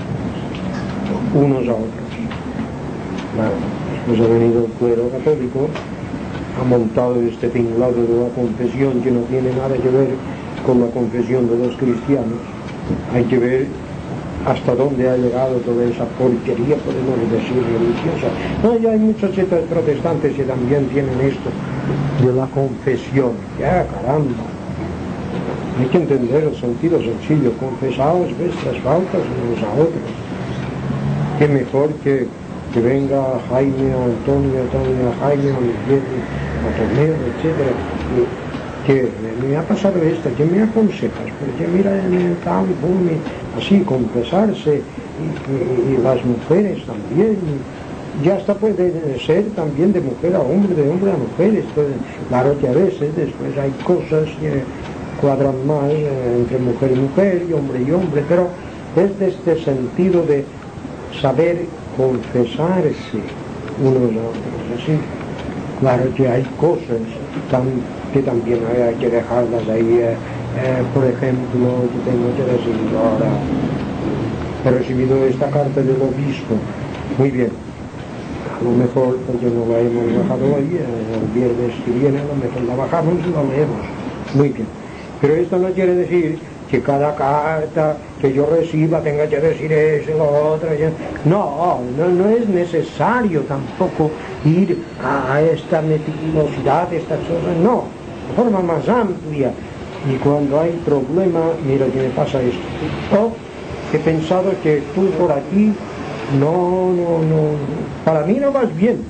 unos a otros. Bueno, después ha venido el clero católico, ha montado este tinglado de la confesión que no tiene nada que ver con la confesión de los cristianos. Hay que ver hasta dónde ha llegado toda esa porquería, podemos decir, religiosa. No, ya hay muchas sectas protestantes que también tienen esto de la confesión. Ya, caramba. Hay que entender el sentido sencillo. Confesaos vuestras faltas unos a otros. Qué mejor que, que venga Jaime, Antonio, Antonio, Jaime, Miguel, Antonio, etcétera. Que me ha pasado esto, ¿qué me aconsejas? Porque mira, tal, boom, así, confesarse, y, y, y las mujeres también, y ya hasta puede ser también de mujer a hombre, de hombre a mujer. Esto, claro que a veces después hay cosas que cuadran más eh, entre mujer y mujer, y hombre y hombre, pero es de este sentido de saber confesarse unos a otros, así. Claro que hay cosas tan, que también hay que dejarlas ahí, eh, eh, por ejemplo, que tengo que decir ahora, he recibido esta carta del obispo, muy bien, a lo mejor, porque no la hemos bajado hoy, eh, el viernes que viene a lo mejor la bajamos y la leemos, muy bien, pero esto no quiere decir que cada carta que yo reciba tenga que decir eso y lo otro. No, no, no es necesario tampoco ir a, a esta meticulosidad, estas cosas, no, de forma más amplia. Y cuando hay problema, mira que me pasa esto. Oh, he pensado que tú por aquí, no, no, no, para mí no vas bien.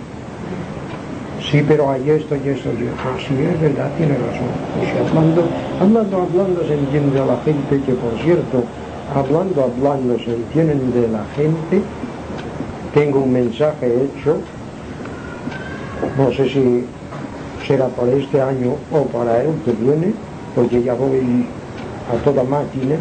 Sí, pero hay esto y esto. Yo, ah, sí, es verdad, tiene razón. O sea, hablando, hablando, hablando se entiende a la gente, que por cierto, hablando, hablando se entienden de la gente. Tengo un mensaje hecho, no sé si será para este año o para el que viene, porque ya voy a toda máquina.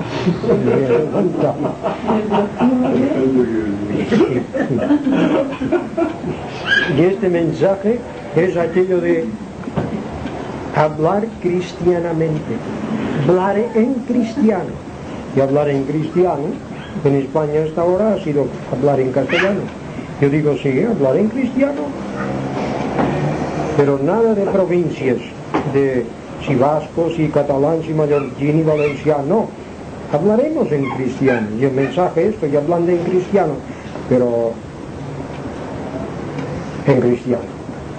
Y este mensaje es aquello de hablar cristianamente, hablar en cristiano. Y hablar en cristiano, en España hasta ahora ha sido hablar en castellano. Yo digo, sí, hablar en cristiano, pero nada de provincias, de si vasco, si catalán, si mallorquín y valenciano, no. Hablaremos en cristiano. Y el mensaje es, estoy hablando en cristiano, pero en cristiano.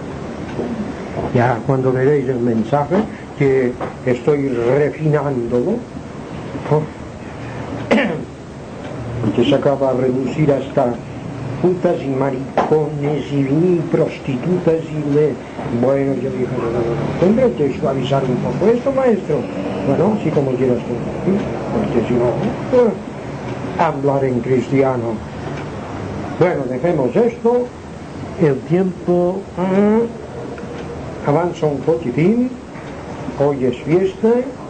Ya cuando veréis el mensaje, que estoy refinándolo, ¿no? Porque se acaba de reducir hasta putas y maricones y, y prostitutas y le... Bueno, yo dije, no, no, no, tendré que suavizar un poco esto, maestro. Bueno, sí, como quieras tú, ¿sí? Porque si no, pues, hablar en cristiano. Bueno, dejemos esto, el tiempo uh, avanza un poquitín, hoy es fiesta,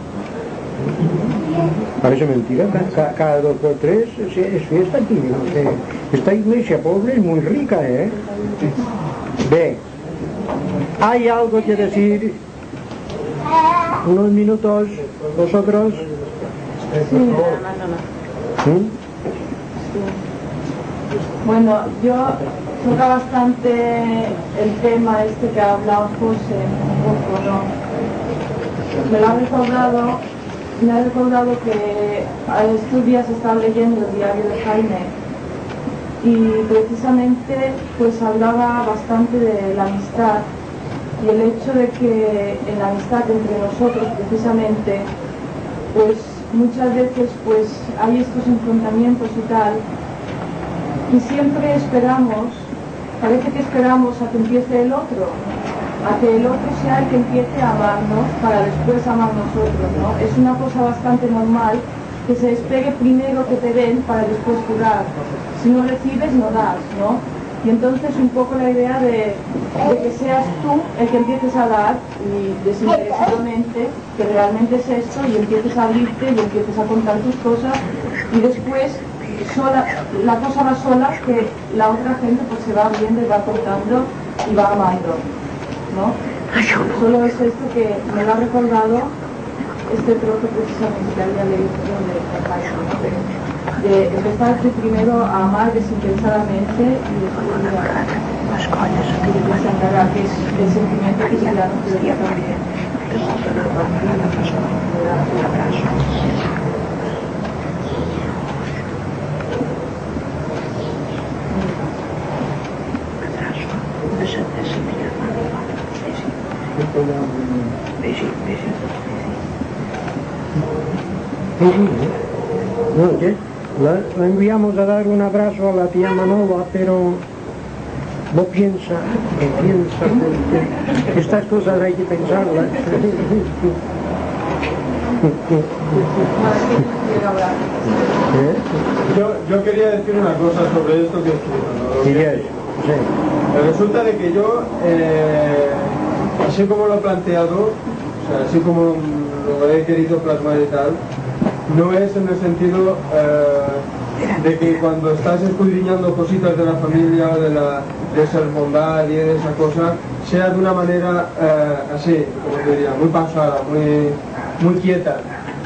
parece mentira, cada, cada dos por tres es, es fiesta aquí, no sé. Esta iglesia pobre es muy rica, ¿eh? Ve, ¿hay algo que decir? Unos minutos, vosotros. Sí, nada más, no más. ¿Mm? Bueno, yo toca bastante el tema este que ha hablado José, un poco, ¿no? Me lo ha recordado, me ha recordado que a estos días estaba leyendo el diario de Jaime y precisamente pues hablaba bastante de la amistad y el hecho de que en la amistad entre nosotros precisamente pues muchas veces pues hay estos enfrentamientos y tal y siempre esperamos, parece que esperamos a que empiece el otro, a que el otro sea el que empiece a amarnos para después amar nosotros, ¿no? Es una cosa bastante normal que se despegue primero que te den para después curar. Si no recibes, no das, ¿no? Y entonces un poco la idea de, de que seas tú el que empieces a dar y desinteresadamente, que realmente es esto, y empieces a abrirte y empieces a contar tus cosas y después sola, la cosa va sola que la otra gente pues se va abriendo y va contando y va amando, ¿no? Solo es esto que me lo ha recordado este trozo precisamente que había leído de Jaime, ¿no? De, de empezarte primero a amar desinteresadamente y después a desencargar, que es el sentimiento que se da no te también. No, ¿qué? La, la enviamos a dar un abrazo a la tía Manolo, pero no piensa, que piensa, porque estas cosas hay que pensarlas. ¿Eh? Yo, yo quería decir una cosa sobre esto que he escrito, ¿no? Sí, sí. Resulta de que yo, eh, así como lo he planteado, o sea, así como lo he querido plasmar y tal, no es en el sentido eh, de que cuando estás escudriñando cositas de la familia o de, la, de esa bondad y de esa cosa, sea de una manera eh, así, como te diría, muy pasada, muy, muy quieta.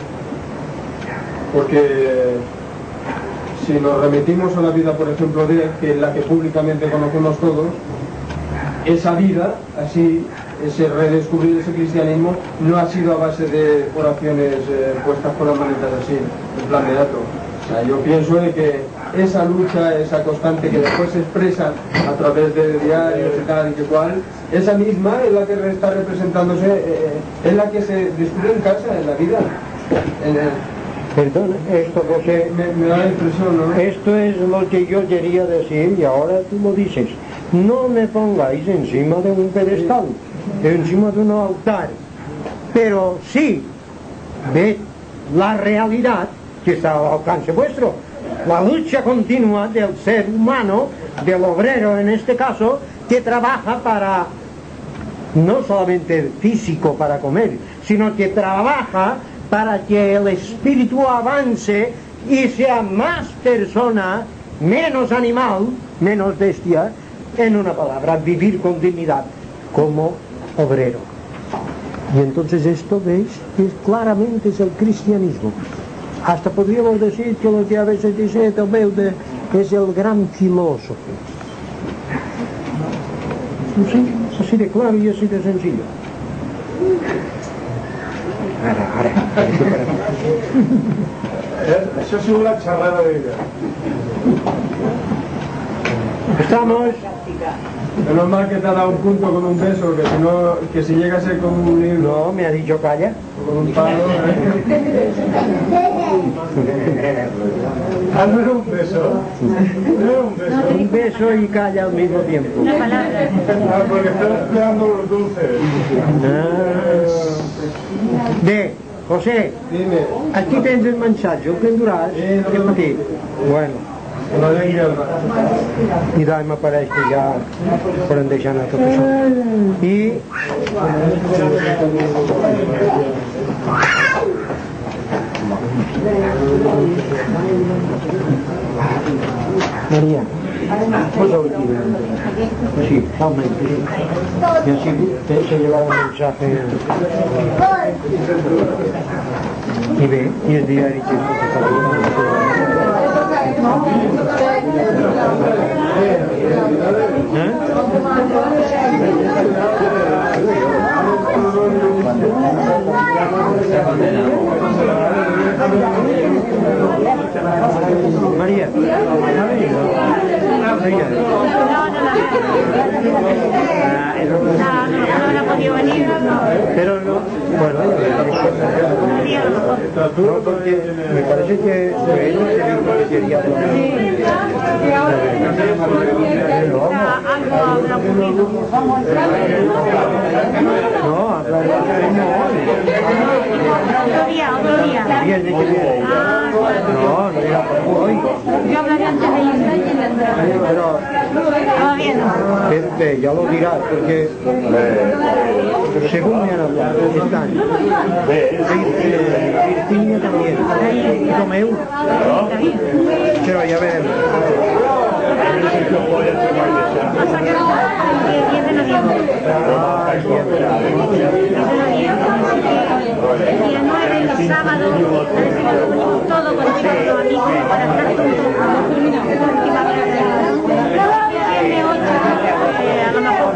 Porque si nos remitimos a la vida, por ejemplo, de que la que públicamente conocemos todos, esa vida, así, ese redescubrir ese cristianismo, no ha sido a base de oraciones eh, puestas por las manetas así, en plan de dato. O sea, yo pienso de que esa lucha, esa constante que después se expresa a través de diarios y tal y que cual, esa misma es la que está representándose, eh, es la que se descubre en casa, en la vida. En el, Perdón, esto, José, me, me da la impresión, ¿no? Esto es lo que yo quería decir y ahora tú lo dices. No me pongáis encima de un pedestal, encima de un altar, pero sí, ved la realidad que está al alcance vuestro, la lucha continua del ser humano, del obrero en este caso, que trabaja para, no solamente físico para comer, sino que trabaja para que el espíritu avance y sea más persona, menos animal, menos bestia, en una palabra, vivir con dignidad, como obrero. Y entonces esto, veis, que claramente es el cristianismo. Hasta podríamos decir que lo que a veces dice Etelbeude es el gran filósofo. Sí, así de claro y así de sencillo. Ara, ara. Això ha sigut la xerrada d'ella. Estamos. Menos mal que te ha dado un punto con un beso, que si no, que si llega a ser con un libro. No, me ha dicho calla. O con un palo. Ah, no era un beso. No era un beso. Un beso y calla al mismo tiempo. Una palabra. Ah, porque estás esperando los dulces. Ah. Bé, José, Dime. aquí tens el mensaje, el prendràs, Sí, no, que no. petit. Bueno, No de mierda. i d'ahir m'apareix que ja podem deixar anar tot això. I... Maria, posa-ho aquí. Sí, almenys. I així se llevarà el mensaje. I bé, i el diari que... María, no ha podido venir. pero no, bueno, no, porque me parece que ellos querían Algo habrá ocurrido. no, hablar Otro día, otro día. bien, de que viene. Ah, No, no era por hoy. yo hablaré antes de ir. Pero Todavía no. este, ya lo dirás, porque según me han hablado, están Virginia también, y Romeu, pero ya veremos. Pasa que el diez de noviembre. El día nueve, el sábado, a ver si nos unimos todos con los amigos para estar juntos. Y va a haber el viernes ocho, eh, a lo mejor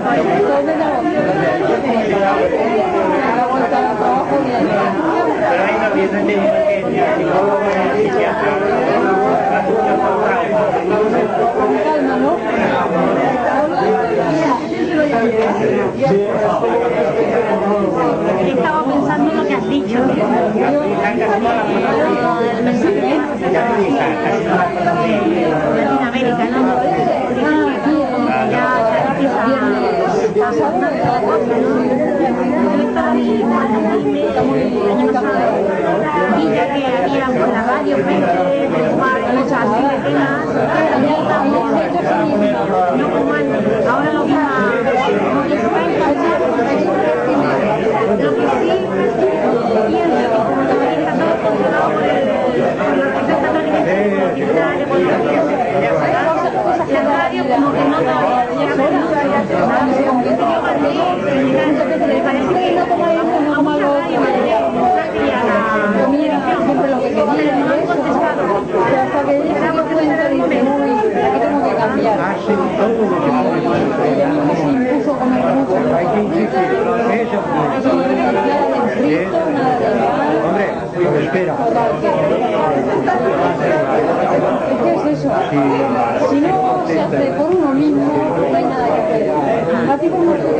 Pero ahí no viene de que psicólogo y psiquiatra. Calma, ¿no? Estaba pensando en lo que has dicho. El mensaje de Latinoamérica, ¿no? Ya, ya empieza a pasar una cosa, ¿no? Y ya que había por la radio, cosas así de temas, no como antes. Ahora lo mismo, como que se va a enganchar. Lo que sí pienso que como también está todo controlado por el Partido Católico y la revolución, la radio como que no todavía llega a me parece que a mucha radio y a la comunicación siempre lo que quería no han contestado. Pero hasta que ella se dio cuenta dice, uy, aquí tengo que cambiar. Ella misma se impuso como mucho. Hay que insistir, eso es. Hombre, pero espera. Es que es eso. Si no se hace por uno mismo, no hay nada que hacer. A ti como te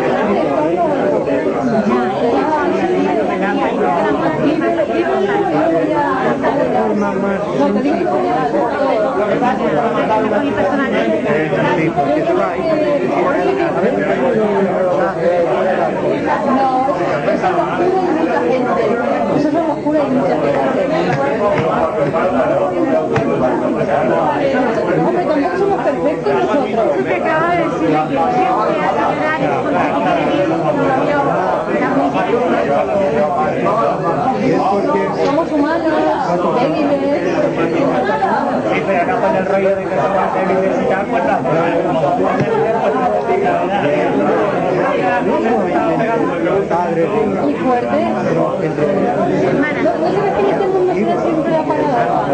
no te digo Sí, porque eso va ahí. no, eso es locura y mucha gente. Eso es locura y mucha gente. Hombre, tampoco somos perfectos nosotros. Tú te acabas de decirle que siempre hace llorar y con la que quiere bien, Somos humanos, débiles. Sí, pero acá con el rollo de que somos débiles y tal, pues la Padre. Y fuertes. ¿No sabes que yo tengo una ciudad siempre apagada?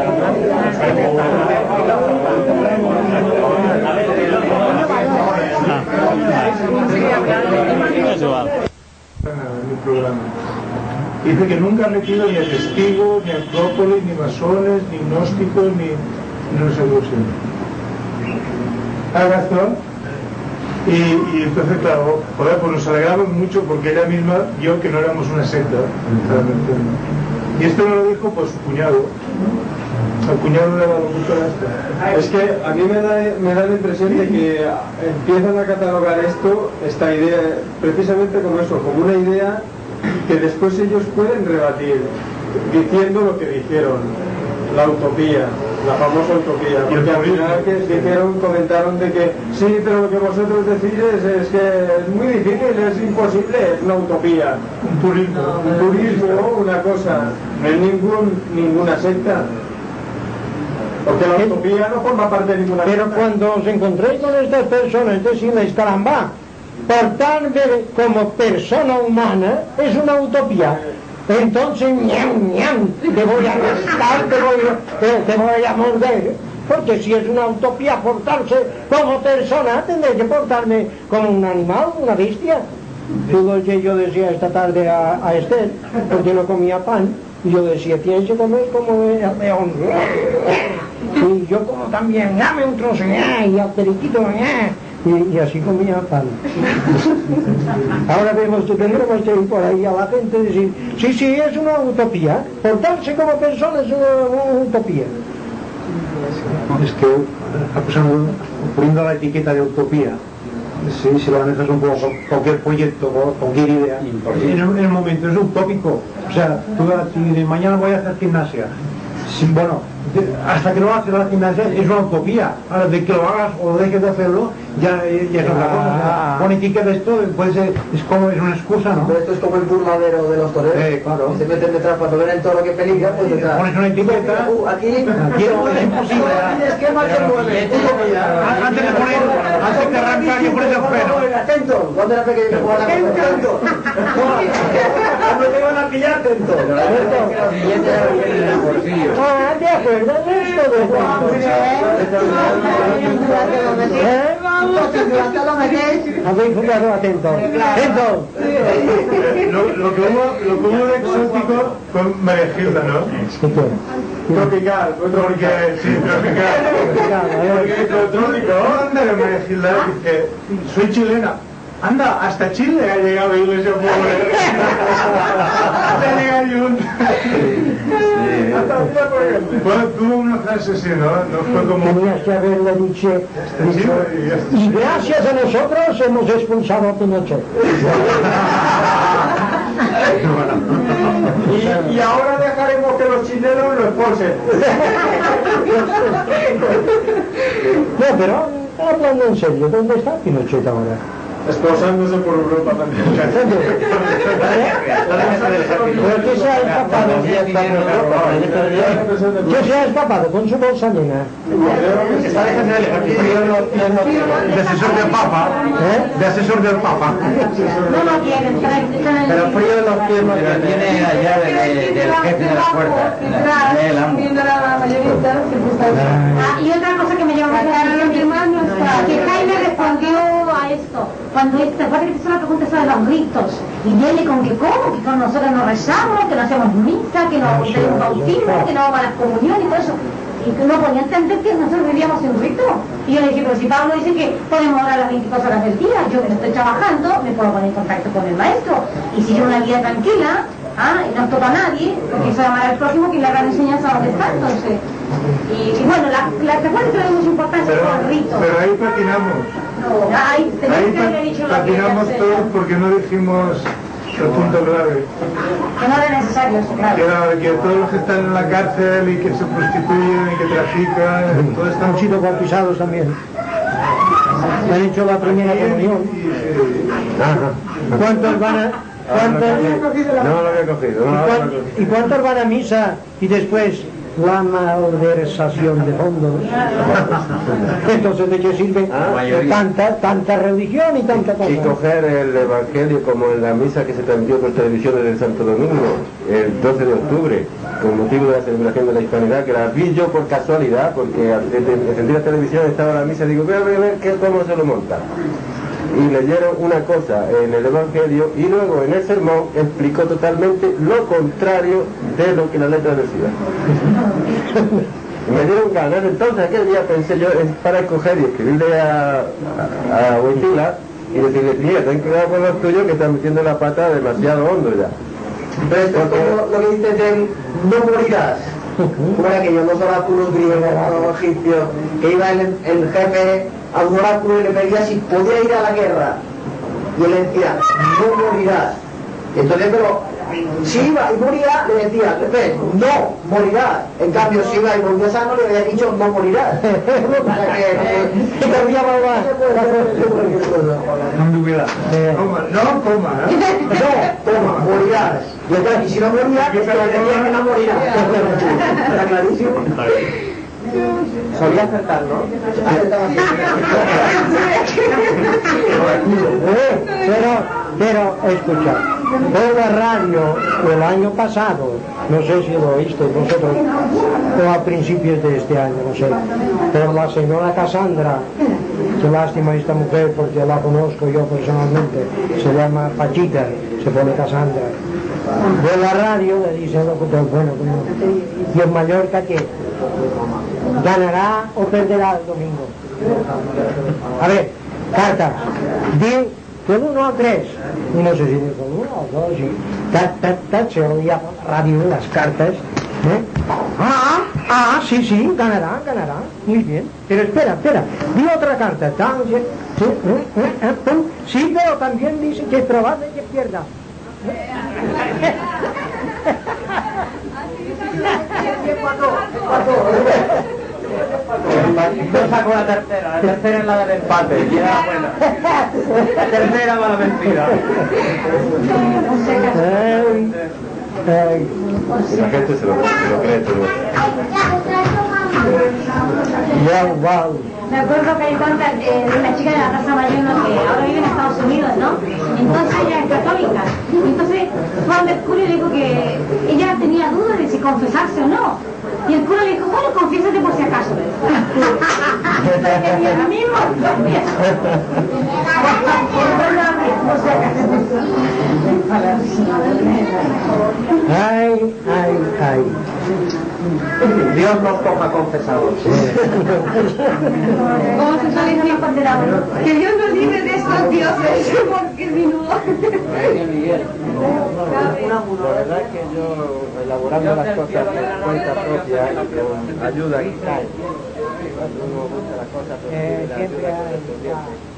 En el programa. Dice que nunca ha metido ni a testigos, ni a acrópolis, ni masones, ni gnósticos, ni, ni no sé qué. ¿Ah, Gastón? Y, y entonces, claro, joder, pues nos alegramos mucho porque ella misma vio que no éramos una secta, literalmente. Y esto nos lo dijo pues su cuñado. El cuñado de la locutora esta. Es que a mí me da, me da la impresión de que empiezan a catalogar esto, esta idea, precisamente como eso, como una idea que después ellos pueden rebatir, diciendo lo que dijeron, la utopía, la famosa utopía, porque al final que dijeron, comentaron de que sí, pero lo que vosotros decís es, es que es muy difícil, es imposible, es una utopía, Un turismo. un turismo, una cosa, no es ningún, ninguna secta. Porque la utopía no forma parte de ninguna Pero secta. cuando os encontréis con estas personas, decirles, caramba, portarme como persona humana es una utopía. Entonces, ñam, ñam, te voy a arrestar, te voy a, te, te voy a morder, porque si es una utopía portarse como persona, tendré que portarme como un animal, una bestia. Todo que yo decía esta tarde a, a Esther, porque no comía pan, y yo decía, tienes que comer como el león. Y yo como también, dame un trozo, y al periquito, y, y así comía pan. Ahora vemos que tendremos que ir por ahí a la gente y decir, sí, sí, es una utopía, portarse como persona es una, una utopía. Es que acusando, poniendo la etiqueta de utopía, si, si lo manejas un poco cualquier proyecto, cualquier idea, en el, en el momento es utópico. O sea, tú dices, mañana voy a hacer gimnasia. Sí, bueno, hasta que no haces la gimnasia es una utopía. Ahora, de que lo hagas o dejes de hacerlo, ya, ya es otra cosa. O sea, con etiqueta de esto puede ser, es como es una excusa, ¿no? Pero esto es como el burladero de los toreros. Eh, claro. Se meten detrás cuando ven el toro que peligra, pues detrás. Pones una etiqueta. Uh, aquí, aquí no, es imposible. Es que más que mueve. Antes de poner, antes de arrancar, yo pones el freno. Atento, cuando era pequeño, atento. Cuando te van a pillar, atento. Ah, ¿te acuerdas de esto? ¿Eh? Habéis jugado atento. Atento. Lo, lo que hubo, lo que hubo de exótico con María Gilda, ¿no? Tropical, tropical, sí, tropical. Porque trópico, anda de María Gilda, dice, soy chilena. Anda, hasta Chile ha llegado Iglesia Pobre. Hasta llega Jun. Bueno, tuvo una frase así, ¿no? No fue como... Tenías que haberle dicho, dicho, y gracias a nosotros hemos expulsado a Pinochet. Y, y ahora dejaremos que los chilenos lo expulsen. No, pero hablando en serio, ¿dónde está Pinochet ahora? Esposándose por Europa también. ¿Qué se ha escapado? ¿Qué se ha escapado con su bolsa llena? Está dejando el de asesor del Papa. ¿Eh? De asesor del Papa. No lo quieren, pero frío de los pies no tiene. Tiene la llave de, del jefe de la puerta. Ah, y otra cosa que me llamó la atención, que Jaime respondió a esto. Cuando este padre que hizo la pregunta sobre los ritos, y viene con que cómo, que con nosotros no rezamos, que no hacemos misa, que no tenemos bautismo, que no vamos a las comuniones y todo eso. Y que no podía entender que nosotros vivíamos sin rito. Y yo le dije, pero si Pablo dice que podemos orar las veinticuatro horas del día, yo que no estoy trabajando, me puedo poner en contacto con el maestro. Y si yo una vida tranquila, ¿ah? Y no toca a nadie, porque eso amar al prójimo, que la gran enseñanza donde está, entonces. Y, y bueno, la, la recuerdo que le mucha importancia con el rito. Pero ahí patinamos. Ahí, ahí que dicho patinamos todos porque no dijimos el punto clave. Que no era necesario eso, claro. Que, que todos los que están en la cárcel y que se prostituyen y que trafican, todos están... Han sido bautizados también. Han hecho la primera comunión. ¿Cuántos van a...? ¿Cuántos? No lo había cogido. No, ¿Y, cuántos, ¿Y cuántos van a misa y después la malversación de fondos? Entonces, ¿de qué sirve ah, tanta tanta religión y tanta cosa? Y coger el evangelio como en la misa que se transmitió por televisión desde Santo Domingo el doce de octubre, con motivo de la celebración de la Hispanidad, que la vi yo por casualidad, porque al encender la televisión estaba la misa y digo, voy a ver qué, cómo se lo monta. Y leyeron una cosa en el Evangelio y luego en el sermón explicó totalmente lo contrario de lo que la letra decía. Me dieron ganas, entonces aquel día pensé yo es para escoger y escribirle a, a, a Huitila y decirle, mira, ten cuidado con los tuyos que están metiendo la pata demasiado hondo ya. Pero esto porque... es como lo que dices de no morirás. Como era aquello, los oráculos griegos, los egipcios, que iba el, el jefe a un oráculo y le pedía si podía ir a la guerra. Y él le decía, no morirás. Entonces, pero si iba y moría, le decía, jefe, no morirás. En cambio, si iba y volvía sano, le había dicho, no morirás. O sea que cambiaba ambigüedad. No, coma, ¿eh? No, coma, morirás. Y entonces, y si no moría, es que le decía que no morirás. ¿Está clarísimo? Solía acertar, ¿no? Acertaba pero, pero, escucha, por la radio el año pasado, no sé si lo oísteis vosotros, o a principios de este año, no sé, por la señora Cassandra, qué lástima esta mujer porque la conozco yo personalmente, se llama Pachita, se pone Cassandra. De la radio le dice al locutor, bueno, bueno, y en Mallorca que ganará o perderá el domingo. A ver, cartas, di del uno al tres, y no sé si del uno al dos, y ta, ta, ta, se oía por la radio las cartas, ¿eh? Ah, ah, sí, sí, ganará, ganará, muy bien, pero espera, espera, di otra carta, ta, sí, sí, eh, eh, eh, pum, sí, pero también dice que es probable que pierda. Yo saco la tercera, la tercera es la del empate, y era buena. La tercera va la vencida. Ay, ay. La gente se lo, se lo cree todo. Wow, wow. Me acuerdo que hay cuantas, eh, de una chica de la Casa Mayor, ¿no?, que ahora vive en Estados Unidos, ¿no? Entonces ella es católica. Entonces Juan Mercurio le dijo que ella tenía dudas de si confesarse o no. Y el cura le dijo, bueno, confiésate por si acaso. Y ahora mismo Ay, ay, ay. Dios nos toca confesados. ¿Cómo se sale con los condenados? Que Dios nos libre de estos dioses, porque si no... La verdad es que yo, elaborando las cosas por cuenta propia y con ayuda y tal, uno busca las cosas, pero Eh, la siempre ayuda hay- que